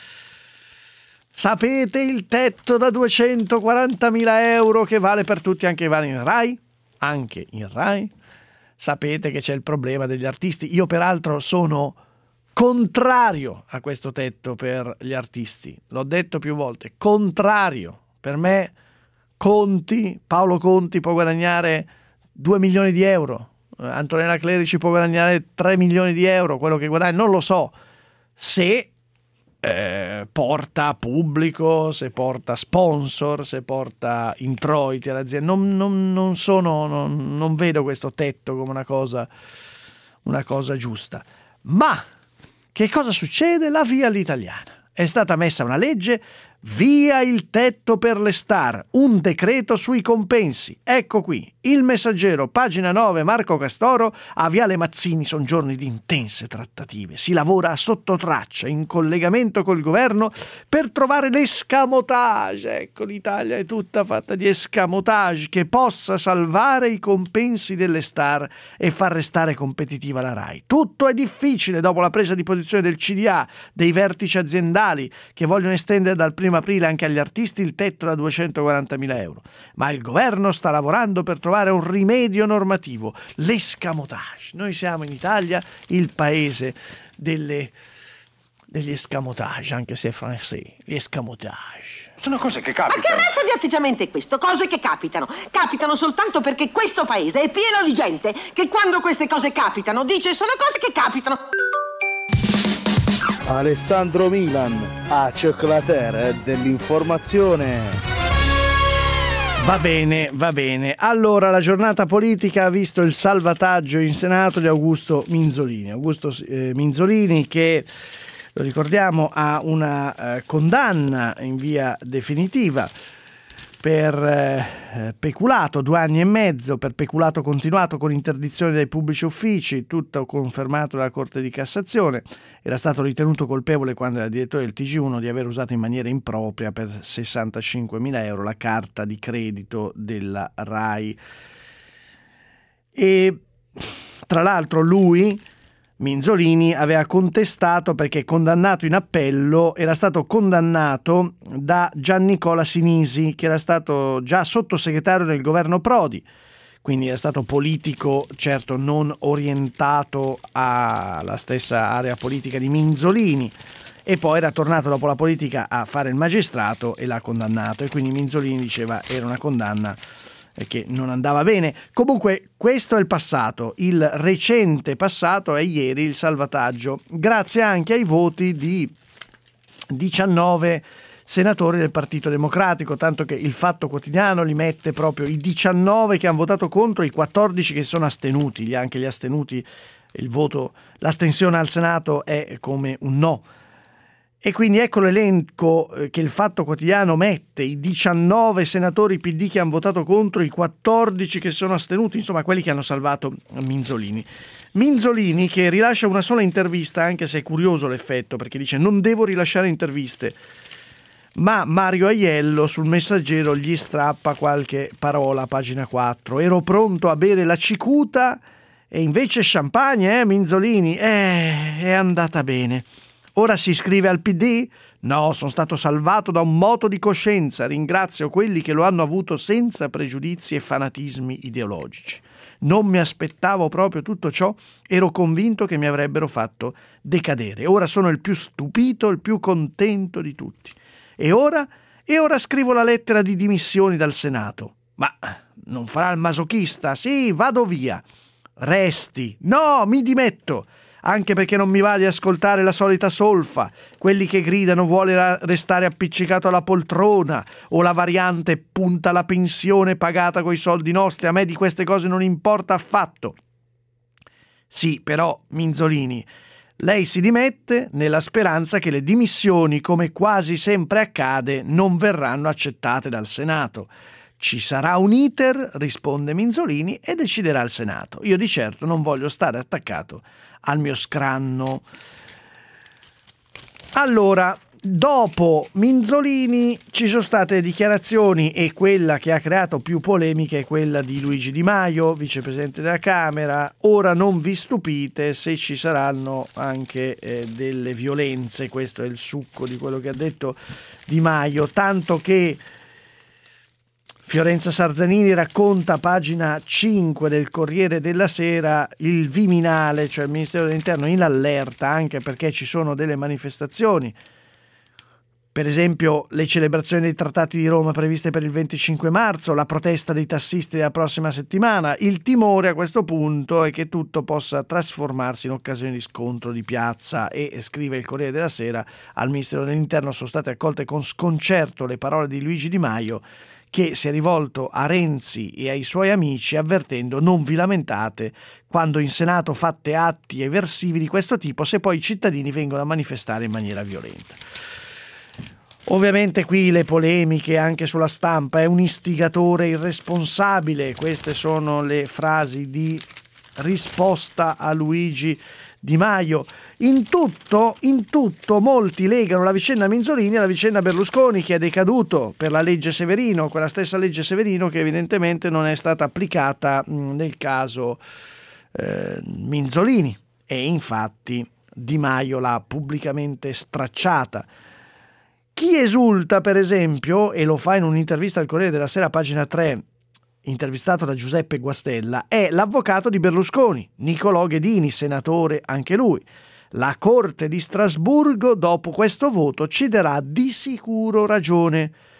Sapete il tetto da duecentoquarantamila euro che vale per tutti, anche vale in Rai? Anche in Rai? Sapete che c'è il problema degli artisti. Io peraltro sono contrario a questo tetto per gli artisti. L'ho detto più volte, contrario. Per me Conti, Paolo Conti può guadagnare due milioni di euro, Antonella Clerici può guadagnare tre milioni di euro, quello che guadagna non lo so, se eh, porta pubblico, se porta sponsor, se porta introiti all'azienda. Non, non, non sono, non, non vedo questo tetto come una cosa, una cosa giusta. Ma che cosa succede? La via all'italiana. È stata messa una legge. Via il tetto per le star, un decreto sui compensi. Ecco qui, Il Messaggero, pagina nove, Marco Castoro, a Viale Mazzini sono giorni di intense trattative. Si lavora a sottotraccia, in collegamento col governo, per trovare l'escamotage. Ecco, l'Italia è tutta fatta di escamotage, che possa salvare i compensi delle star e far restare competitiva la Rai. Tutto è difficile dopo la presa di posizione del C D A, dei vertici aziendali, che vogliono estendere dal primo aprile anche agli artisti il tetto da duecentoquarantamila euro. Ma il governo sta lavorando per trovare un rimedio normativo, l'escamotage. Noi siamo in Italia il paese delle, degli escamotage, anche se è francese, escamotage. Sono cose che Ma capitano. che razza di atteggiamento è questo? Cose che capitano. Capitano soltanto perché questo paese è pieno di gente che quando queste cose capitano dice sono cose che capitano. Alessandro Milan, a cioccolatera dell'informazione. Va bene, va bene. Allora, la giornata politica ha visto il salvataggio in Senato di Augusto Minzolini. Augusto eh, Minzolini che, lo ricordiamo, ha una eh, condanna in via definitiva per eh, peculato, due anni e mezzo, per peculato continuato con interdizione dai pubblici uffici, tutto confermato dalla Corte di Cassazione. Era stato ritenuto colpevole quando era direttore del T G uno di aver usato in maniera impropria per sessantacinquemila euro la carta di credito della RAI. E tra l'altro lui, Minzolini, aveva contestato perché condannato in appello, era stato condannato da Giannicola Sinisi, che era stato già sottosegretario del governo Prodi, quindi era stato politico, certo non orientato alla stessa area politica di Minzolini, e poi era tornato dopo la politica a fare il magistrato e l'ha condannato, e quindi Minzolini diceva era una condanna che non andava bene. Comunque questo è il passato, il recente passato è ieri il salvataggio, grazie anche ai voti di diciannove senatori del Partito Democratico, tanto che il Fatto Quotidiano li mette proprio i diciannove che hanno votato contro, i quattordici che sono astenuti, gli anche gli astenuti, il voto, l'astensione al Senato è come un no. E quindi ecco l'elenco che il Fatto Quotidiano mette, i diciannove senatori P D che hanno votato contro, i quattordici che sono astenuti, insomma quelli che hanno salvato Minzolini. Minzolini che rilascia una sola intervista, anche se è curioso l'effetto, perché dice non devo rilasciare interviste, ma Mario Aiello sul Messaggero gli strappa qualche parola a pagina quattro. Ero pronto a bere la cicuta e invece champagne, eh Minzolini, eh, è andata bene. Ora si iscrive al P D? No, sono stato salvato da un moto di coscienza. Ringrazio quelli che lo hanno avuto senza pregiudizi e fanatismi ideologici. Non mi aspettavo proprio tutto ciò, ero convinto che mi avrebbero fatto decadere. Ora sono il più stupito, il più contento di tutti. E ora? E ora scrivo la lettera di dimissioni dal Senato. Ma non farà il masochista? Sì, vado via. Resti. No, mi dimetto. Anche perché non mi va di ascoltare la solita solfa, quelli che gridano vuole restare appiccicato alla poltrona, o la variante punta la pensione pagata coi soldi nostri. A me di queste cose non importa affatto. Sì, però, Minzolini, lei si dimette nella speranza che le dimissioni, come quasi sempre accade, non verranno accettate dal Senato. Ci sarà un iter, risponde Minzolini, e deciderà il Senato. Io di certo non voglio stare attaccato al mio scranno. Allora, dopo Minzolini ci sono state dichiarazioni, e quella che ha creato più polemiche è quella di Luigi Di Maio, vicepresidente della Camera. Ora non vi stupite se ci saranno anche eh, delle violenze, questo è il succo di quello che ha detto Di Maio, tanto che Fiorenza Sarzanini racconta a pagina cinque del Corriere della Sera il Viminale, cioè il Ministero dell'Interno, in allerta anche perché ci sono delle manifestazioni. Per esempio le celebrazioni dei trattati di Roma previste per il venticinque marzo, la protesta dei tassisti della prossima settimana. Il timore a questo punto è che tutto possa trasformarsi in occasione di scontro di piazza, e scrive il Corriere della Sera, al Ministero dell'Interno sono state accolte con sconcerto le parole di Luigi Di Maio, che si è rivolto a Renzi e ai suoi amici avvertendo: non vi lamentate quando in Senato fate atti eversivi di questo tipo se poi i cittadini vengono a manifestare in maniera violenta. Ovviamente qui le polemiche anche sulla stampa, è un istigatore irresponsabile, queste sono le frasi di risposta a Luigi Di Maio. In tutto, in tutto molti legano la vicenda Minzolini alla vicenda Berlusconi, che è decaduto per la legge Severino, quella stessa legge Severino che evidentemente non è stata applicata nel caso eh, Minzolini, e infatti Di Maio l'ha pubblicamente stracciata. Chi esulta, per esempio, e lo fa in un'intervista al Corriere della Sera, pagina tre, intervistato da Giuseppe Guastella, è l'avvocato di Berlusconi, Nicolò Ghedini, senatore anche lui. La Corte di Strasburgo, dopo questo voto, ci darà di sicuro ragione.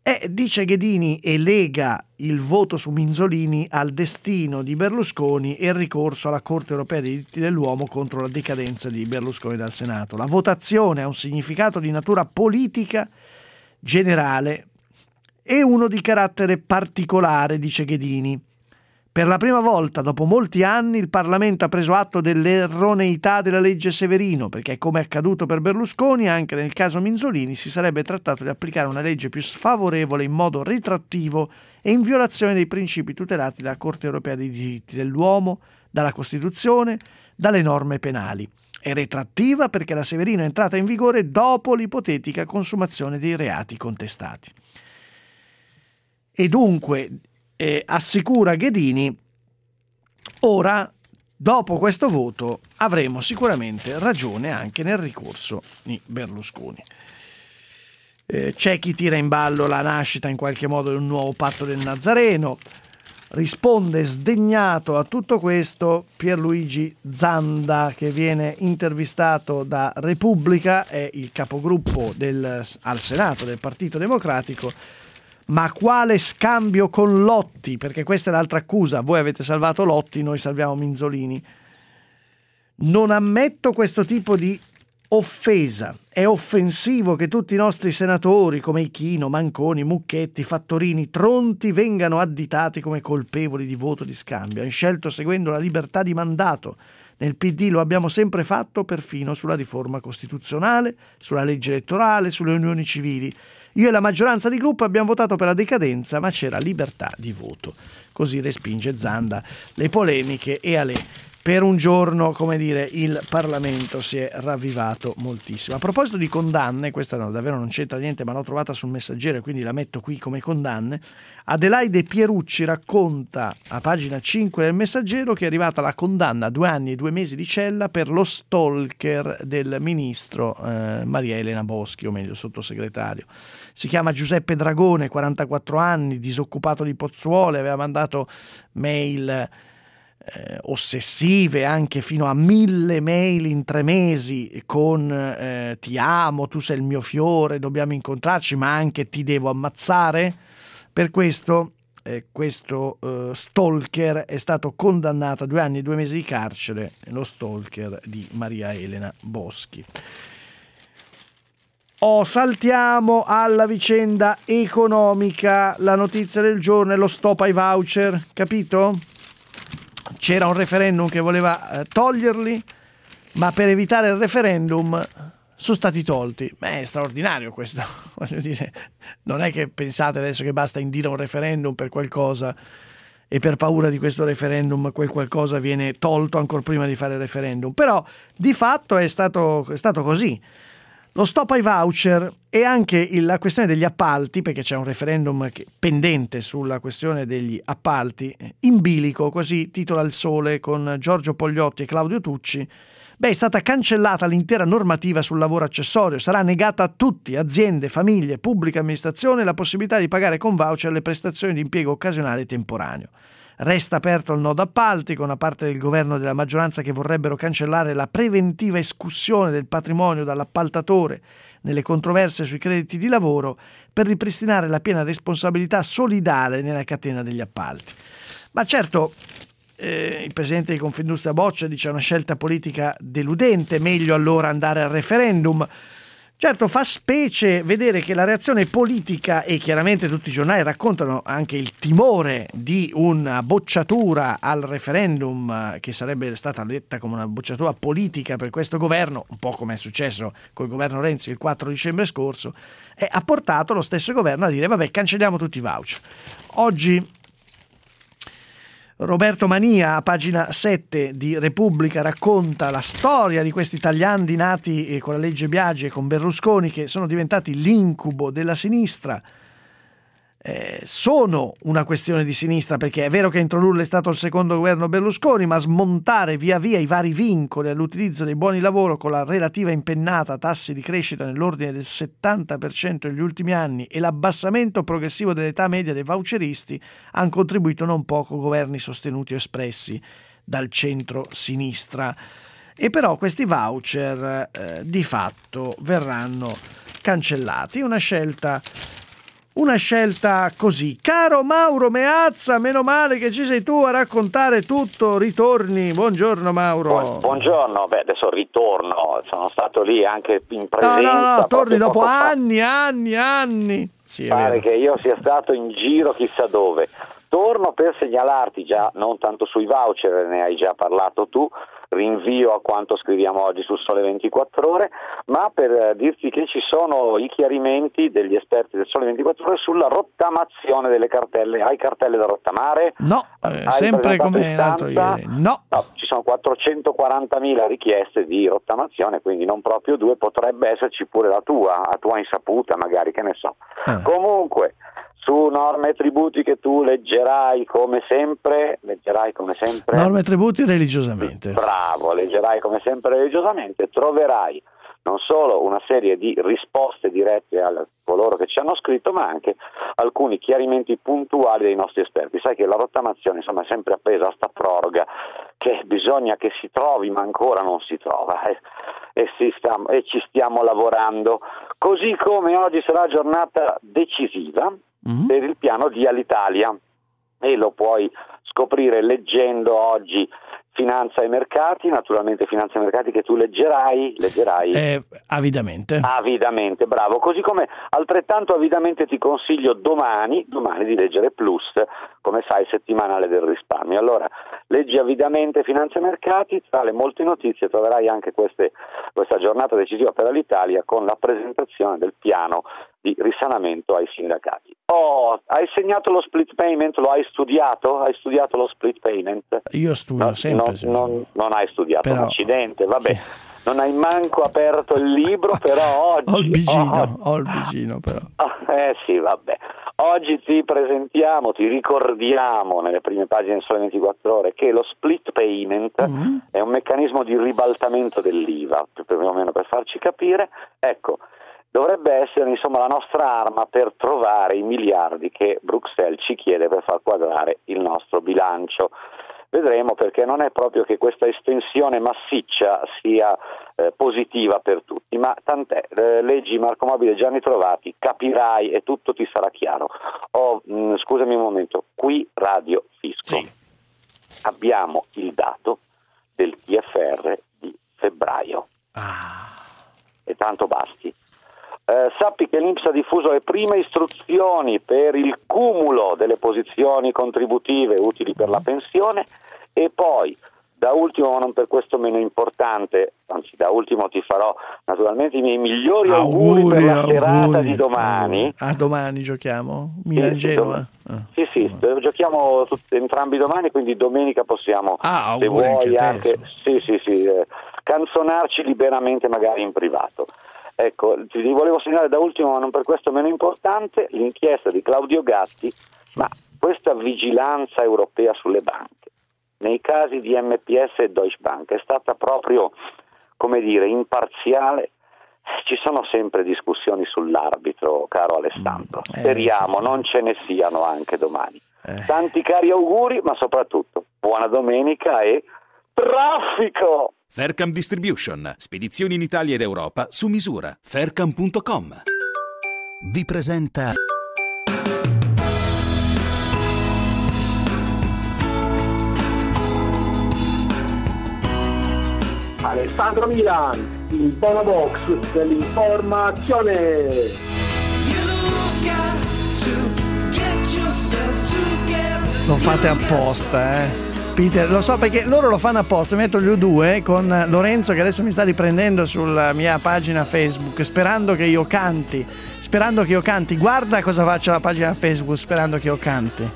E dice Ghedini e lega il voto su Minzolini al destino di Berlusconi e il ricorso alla Corte Europea dei Diritti dell'Uomo contro la decadenza di Berlusconi dal Senato. La votazione ha un significato di natura politica generale e uno di carattere particolare, dice Ghedini. Per la prima volta, dopo molti anni, il Parlamento ha preso atto dell'erroneità della legge Severino, perché, come è accaduto per Berlusconi, anche nel caso Minzolini si sarebbe trattato di applicare una legge più sfavorevole in modo ritrattivo e in violazione dei principi tutelati dalla Corte Europea dei Diritti dell'Uomo, dalla Costituzione, dalle norme penali. È retrattiva perché la Severino è entrata in vigore dopo l'ipotetica consumazione dei reati contestati. E dunque, Eh, assicura Ghedini, ora, dopo questo voto, avremo sicuramente ragione anche nel ricorso di Berlusconi. Eh, c'è chi tira in ballo la nascita in qualche modo di un nuovo patto del Nazareno. Risponde sdegnato a tutto questo Pierluigi Zanda, che viene intervistato da Repubblica, è il capogruppo del, al Senato del Partito Democratico. Ma quale scambio con Lotti? Perché questa è l'altra accusa. Voi avete salvato Lotti, noi salviamo Minzolini. Non ammetto questo tipo di offesa. È offensivo che tutti i nostri senatori, come Ichino, Manconi, Mucchetti, Fattorini, Tronti, vengano additati come colpevoli di voto di scambio. Hanno scelto seguendo la libertà di mandato. Nel P D lo abbiamo sempre fatto, perfino sulla riforma costituzionale, sulla legge elettorale, sulle unioni civili. Io e la maggioranza di gruppo abbiamo votato per la decadenza, ma c'era libertà di voto. Così respinge Zanda le polemiche e Ale. Per un giorno, come dire, il Parlamento si è ravvivato moltissimo. A proposito di condanne, questa no, davvero non c'entra niente, ma l'ho trovata sul Messaggero e quindi la metto qui come condanne. Adelaide Pierucci racconta a pagina cinque del Messaggero che è arrivata la condanna a due anni e due mesi di cella per lo stalker del ministro eh, Maria Elena Boschi, o meglio sottosegretario. Si chiama Giuseppe Dragone, quarantaquattro anni, disoccupato di Pozzuole, aveva mandato mail Eh, ossessive, anche fino a mille mail in tre mesi con eh, ti amo, tu sei il mio fiore, dobbiamo incontrarci, ma anche ti devo ammazzare. Per questo eh, questo eh, stalker è stato condannato a due anni e due mesi di carcere, lo stalker di Maria Elena Boschi. Oh, saltiamo alla vicenda economica. La notizia del giorno è lo stop ai voucher, capito? C'era un referendum che voleva eh, toglierli, ma per evitare il referendum sono stati tolti. Beh, è straordinario questo, voglio dire. Non è che pensate adesso che basta indire un referendum per qualcosa e per paura di questo referendum quel qualcosa viene tolto ancora prima di fare il referendum. Però di fatto è stato, è stato così. Lo stop ai voucher e anche il, la questione degli appalti, perché c'è un referendum che, pendente sulla questione degli appalti, in bilico, così titola Il Sole con Giorgio Pogliotti e Claudio Tucci. Beh, è stata cancellata l'intera normativa sul lavoro accessorio, sarà negata a tutti, aziende, famiglie, pubblica amministrazione, la possibilità di pagare con voucher le prestazioni di impiego occasionale e temporaneo. Resta aperto il nodo appalti, con una parte del governo e della maggioranza che vorrebbero cancellare la preventiva escussione del patrimonio dall'appaltatore nelle controversie sui crediti di lavoro per ripristinare la piena responsabilità solidale nella catena degli appalti. Ma certo, eh, il presidente di Confindustria Boccia dice è una scelta politica deludente, meglio allora andare al referendum. Certo, fa specie vedere che la reazione politica, e chiaramente tutti i giornali raccontano anche il timore di una bocciatura al referendum, che sarebbe stata detta come una bocciatura politica per questo governo, un po' come è successo col governo Renzi il quattro dicembre scorso, e ha portato lo stesso governo a dire vabbè, cancelliamo tutti i voucher. Oggi Roberto Mania, a pagina sette di Repubblica, racconta la storia di questi tagliandi nati con la legge Biagi e con Berlusconi, che sono diventati l'incubo della sinistra. Eh, sono una questione di sinistra, perché è vero che a introdurle è stato il secondo governo Berlusconi, ma smontare via via i vari vincoli all'utilizzo dei buoni lavoro con la relativa impennata a tassi di crescita nell'ordine del settanta per cento negli ultimi anni e l'abbassamento progressivo dell'età media dei voucheristi hanno contribuito non poco governi sostenuti o espressi dal centro-sinistra. E però questi voucher eh, di fatto verranno cancellati. Una scelta una scelta così. Caro Mauro Meazza, meno male che ci sei tu a raccontare tutto, ritorni. Buongiorno Mauro. Buon, buongiorno, beh adesso ritorno, sono stato lì anche in presenza. No, no, no, torni dopo fa. anni, anni, anni. Sì, Pare che io sia stato in giro chissà dove. Torno per segnalarti già, non tanto sui voucher, ne hai già parlato tu, rinvio a quanto scriviamo oggi sul Sole ventiquattro Ore, ma per dirti che ci sono i chiarimenti degli esperti del Sole ventiquattro Ore sulla rottamazione delle cartelle. Hai cartelle da rottamare? No, eh, sempre come l'altro ieri. No. no. Ci sono quattrocentoquarantamila richieste di rottamazione, quindi non proprio due, potrebbe esserci pure la tua, a tua insaputa magari, che ne so. Eh. Comunque, su norme e tributi che tu leggerai come sempre, leggerai come sempre. Norme e tributi religiosamente. Bravo, leggerai come sempre religiosamente, troverai non solo una serie di risposte dirette a coloro che ci hanno scritto, ma anche alcuni chiarimenti puntuali dei nostri esperti. Sai che la rottamazione insomma è sempre appesa a sta proroga che bisogna che si trovi, ma ancora non si trova e, e, si sta, e ci stiamo lavorando. Così come oggi sarà giornata decisiva mm-hmm. per il piano di Alitalia, e lo puoi scoprire leggendo oggi Finanza e Mercati, naturalmente Finanza e Mercati che tu leggerai, leggerai eh, avidamente. Avidamente, bravo. Così come altrettanto avidamente ti consiglio domani, domani di leggere Plus, come sai, settimanale del risparmio. Allora, leggi avidamente Finanza e Mercati, tra le molte notizie troverai anche queste, questa giornata decisiva per l'Italia con la presentazione del piano di risanamento ai sindacati. Oh, hai segnato lo split payment? Lo hai studiato? Hai studiato lo split payment? Io studio no, sempre. No, sì. non, non hai studiato, però... un accidente, vabbè. Sì. Non hai manco aperto il libro, però oggi... Ho il bigino, oh, ho il bigino però. Oh, eh sì, vabbè. Oggi ti presentiamo, ti ricordiamo nelle prime pagine del Sole ventiquattro Ore che lo split payment mm-hmm. è un meccanismo di ribaltamento dell'I V A, più o meno per farci capire. Ecco, dovrebbe essere insomma la nostra arma per trovare i miliardi che Bruxelles ci chiede per far quadrare il nostro bilancio. Vedremo, perché non è proprio che questa estensione massiccia sia eh, positiva per tutti, ma tant'è, eh, leggi Marco Mobile e Gianni Trovati, capirai e tutto ti sarà chiaro. Oh, mh, scusami un momento, qui Radio Fisco, sì. Abbiamo il dato del T F R di febbraio ah. e tanto basti. Eh, sappi che l'I N P S ha diffuso le prime istruzioni per il cumulo delle posizioni contributive utili per la pensione, e poi da ultimo, ma non per questo meno importante, anzi da ultimo ti farò naturalmente i miei migliori auguri, auguri per la auguri, serata di domani. A ah, domani giochiamo? Milan-Genoa? Sì, ah. sì, sì, giochiamo tutti, entrambi domani, quindi domenica possiamo, ah, se vuoi anche, anche sì, sì, sì, eh, canzonarci liberamente magari in privato. Ecco, ti volevo segnalare da ultimo, ma non per questo meno importante, l'inchiesta di Claudio Gatti, ma questa vigilanza europea sulle banche, nei casi di M P S e Deutsche Bank, è stata proprio, come dire, imparziale. Ci sono sempre discussioni sull'arbitro, caro Alessandro. Eh, Speriamo sì, sì. non ce ne siano anche domani. Eh. Tanti cari auguri, ma soprattutto buona domenica e traffico! Faircam Distribution, spedizioni in Italia ed Europa su misura. Faircam punto com vi presenta Alessandro Milan, il Bono Box dell'informazione. Lo fate apposta, eh? Peter, lo so perché loro lo fanno apposta, metto gli U due con Lorenzo che adesso mi sta riprendendo sulla mia pagina Facebook sperando che io canti, sperando che io canti, guarda cosa faccio alla pagina Facebook sperando che io canti.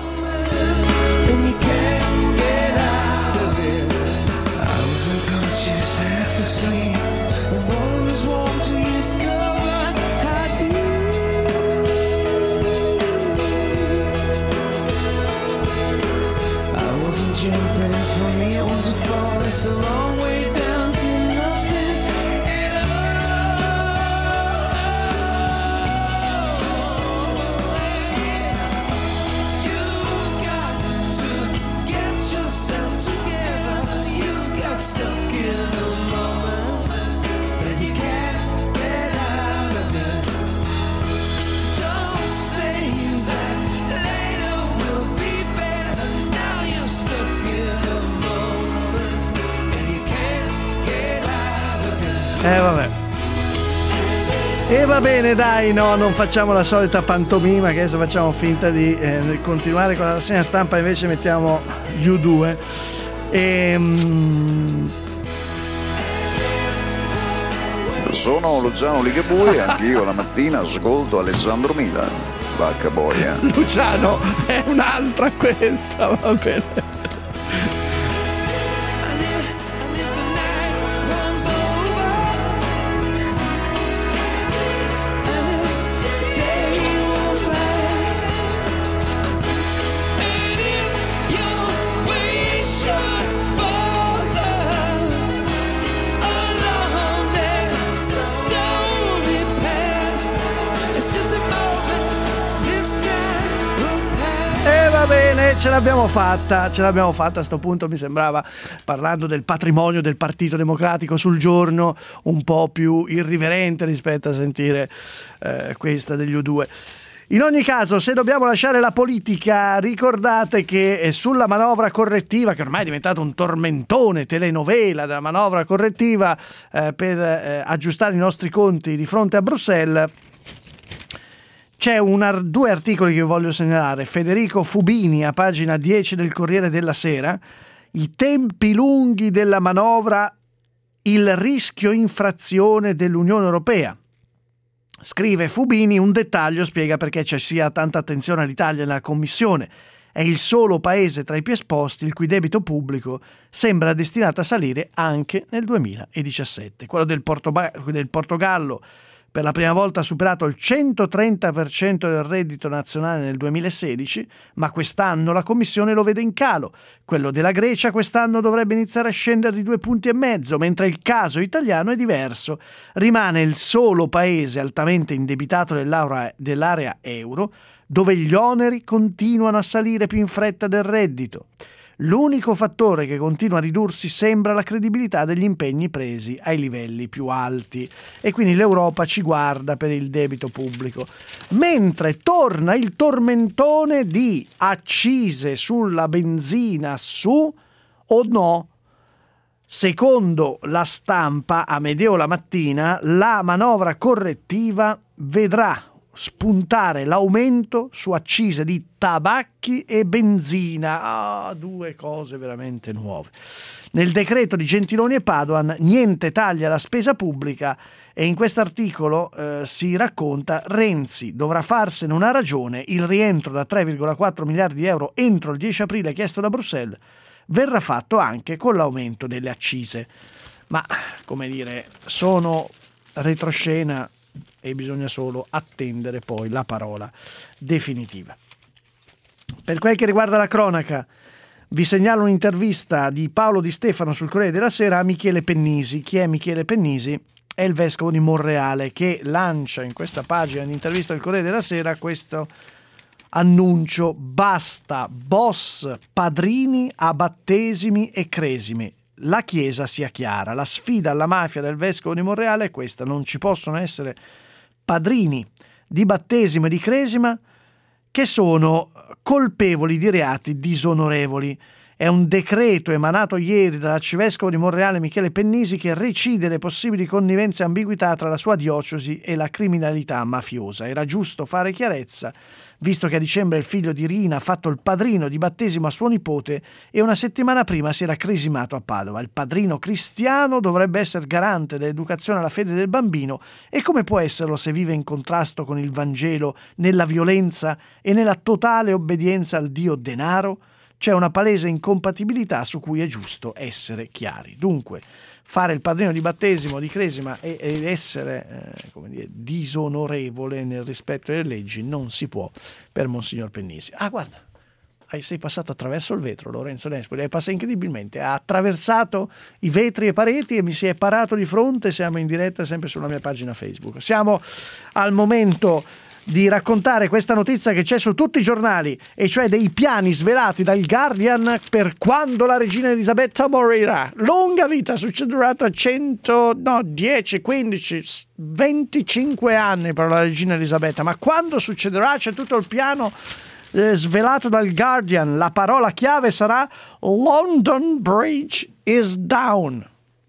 It's a long way down to nothing at all. You've got to get yourself together. You've got stuck in a moment that you can't get out of it. Don't say Eh vabbè. E va bene, dai, no, non facciamo la solita pantomima che adesso facciamo finta di eh, continuare con la rassegna stampa, invece mettiamo gli U due. Ehm... Sono Luciano Ligabue e anch'io la mattina ascolto Alessandro Milan. Vacca boia. Luciano, è un'altra questa, va bene. Bene, ce l'abbiamo fatta, ce l'abbiamo fatta a sto punto, mi sembrava, parlando del patrimonio del Partito Democratico sul giorno, un po' più irriverente rispetto a sentire eh, questa degli U due. In ogni caso, se dobbiamo lasciare la politica, ricordate che sulla manovra correttiva, che ormai è diventato un tormentone, telenovela della manovra correttiva eh, per eh, aggiustare i nostri conti di fronte a Bruxelles, c'è un, due articoli che voglio segnalare. Federico Fubini, a pagina dieci del Corriere della Sera, i tempi lunghi della manovra, il rischio infrazione dell'Unione Europea. Scrive Fubini, un dettaglio spiega perché ci sia tanta attenzione all'Italia nella Commissione. È il solo paese tra i più esposti il cui debito pubblico sembra destinato a salire anche nel duemiladiciassette. Quello del, Portoba- del Portogallo per la prima volta ha superato il centotrenta per cento del reddito nazionale nel duemilasedici, ma quest'anno la Commissione lo vede in calo. Quello della Grecia quest'anno dovrebbe iniziare a scendere di due punti e mezzo, mentre il caso italiano è diverso. Rimane il solo paese altamente indebitato dell'area euro, dove gli oneri continuano a salire più in fretta del reddito. L'unico fattore che continua a ridursi sembra la credibilità degli impegni presi ai livelli più alti, e quindi l'Europa ci guarda per il debito pubblico. Mentre torna il tormentone di accise sulla benzina, su o no? Secondo La Stampa, Amedeo La Mattina, la manovra correttiva vedrà spuntare l'aumento su accise di tabacchi e benzina. Ah, due cose veramente nuove. Nel decreto di Gentiloni e Padoan niente taglia alla spesa pubblica, e in quest'articolo eh, si racconta Renzi dovrà farsene una ragione, il rientro da tre virgola quattro miliardi di euro entro il dieci aprile chiesto da Bruxelles verrà fatto anche con l'aumento delle accise. Ma, come dire, sono retroscena e bisogna solo attendere poi la parola definitiva. Per quel che riguarda la cronaca, vi segnalo un'intervista di Paolo Di Stefano sul Corriere della Sera a Michele Pennisi. Chi è Michele Pennisi? È il vescovo di Monreale, che lancia in questa pagina di intervista del Corriere della Sera questo annuncio: basta boss padrini a battesimi e cresimi. La Chiesa sia chiara, la sfida alla mafia del vescovo di Monreale è questa: non ci possono essere padrini di battesimo e di cresima che sono colpevoli di reati disonorevoli. È un decreto emanato ieri dall'arcivescovo di Monreale Michele Pennisi che recide le possibili connivenze e ambiguità tra la sua diocesi e la criminalità mafiosa. Era giusto fare chiarezza, visto che a dicembre il figlio di Rina ha fatto il padrino di battesimo a suo nipote e una settimana prima si era cresimato a Padova. Il padrino cristiano dovrebbe essere garante dell'educazione alla fede del bambino, e come può esserlo se vive in contrasto con il Vangelo, nella violenza e nella totale obbedienza al Dio denaro? C'è una palese incompatibilità su cui è giusto essere chiari. Dunque, fare il padrino di battesimo di cresima e, ed essere eh, come dire, disonorevole nel rispetto delle leggi non si può per Monsignor Pennisi. Ah, guarda, sei passato attraverso il vetro, Lorenzo Nespoli, hai passato incredibilmente, ha attraversato i vetri e pareti e mi si è parato di fronte. Siamo in diretta sempre sulla mia pagina Facebook. Siamo al momento di raccontare questa notizia che c'è su tutti i giornali, e cioè dei piani svelati dal Guardian per quando la regina Elisabetta morirà. Lunga vita, succederà tra cento, no, dieci, quindici, venticinque anni per la regina Elisabetta, ma quando succederà? C'è tutto il piano eh, svelato dal Guardian. La parola chiave sarà London Bridge is down.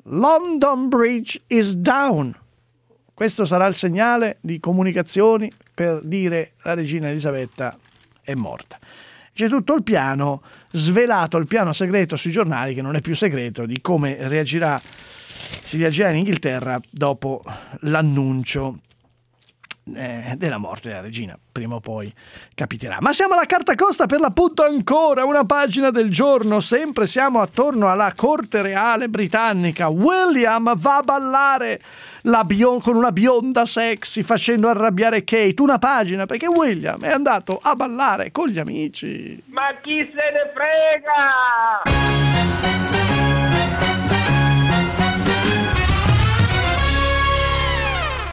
London Bridge is down. Questo sarà il segnale di comunicazioni per dire la regina Elisabetta è morta. C'è tutto il piano svelato, il piano segreto sui giornali, che non è più segreto, di come reagirà, si reagirà in Inghilterra dopo l'annuncio eh, della morte della regina. Prima o poi capiterà. Ma siamo alla carta costa per l'appunto, ancora una pagina del giorno. Sempre siamo attorno alla corte reale britannica. William va a ballare la bio- con una bionda sexy, facendo arrabbiare Kate. Una pagina perché William è andato a ballare con gli amici. Ma chi se ne frega?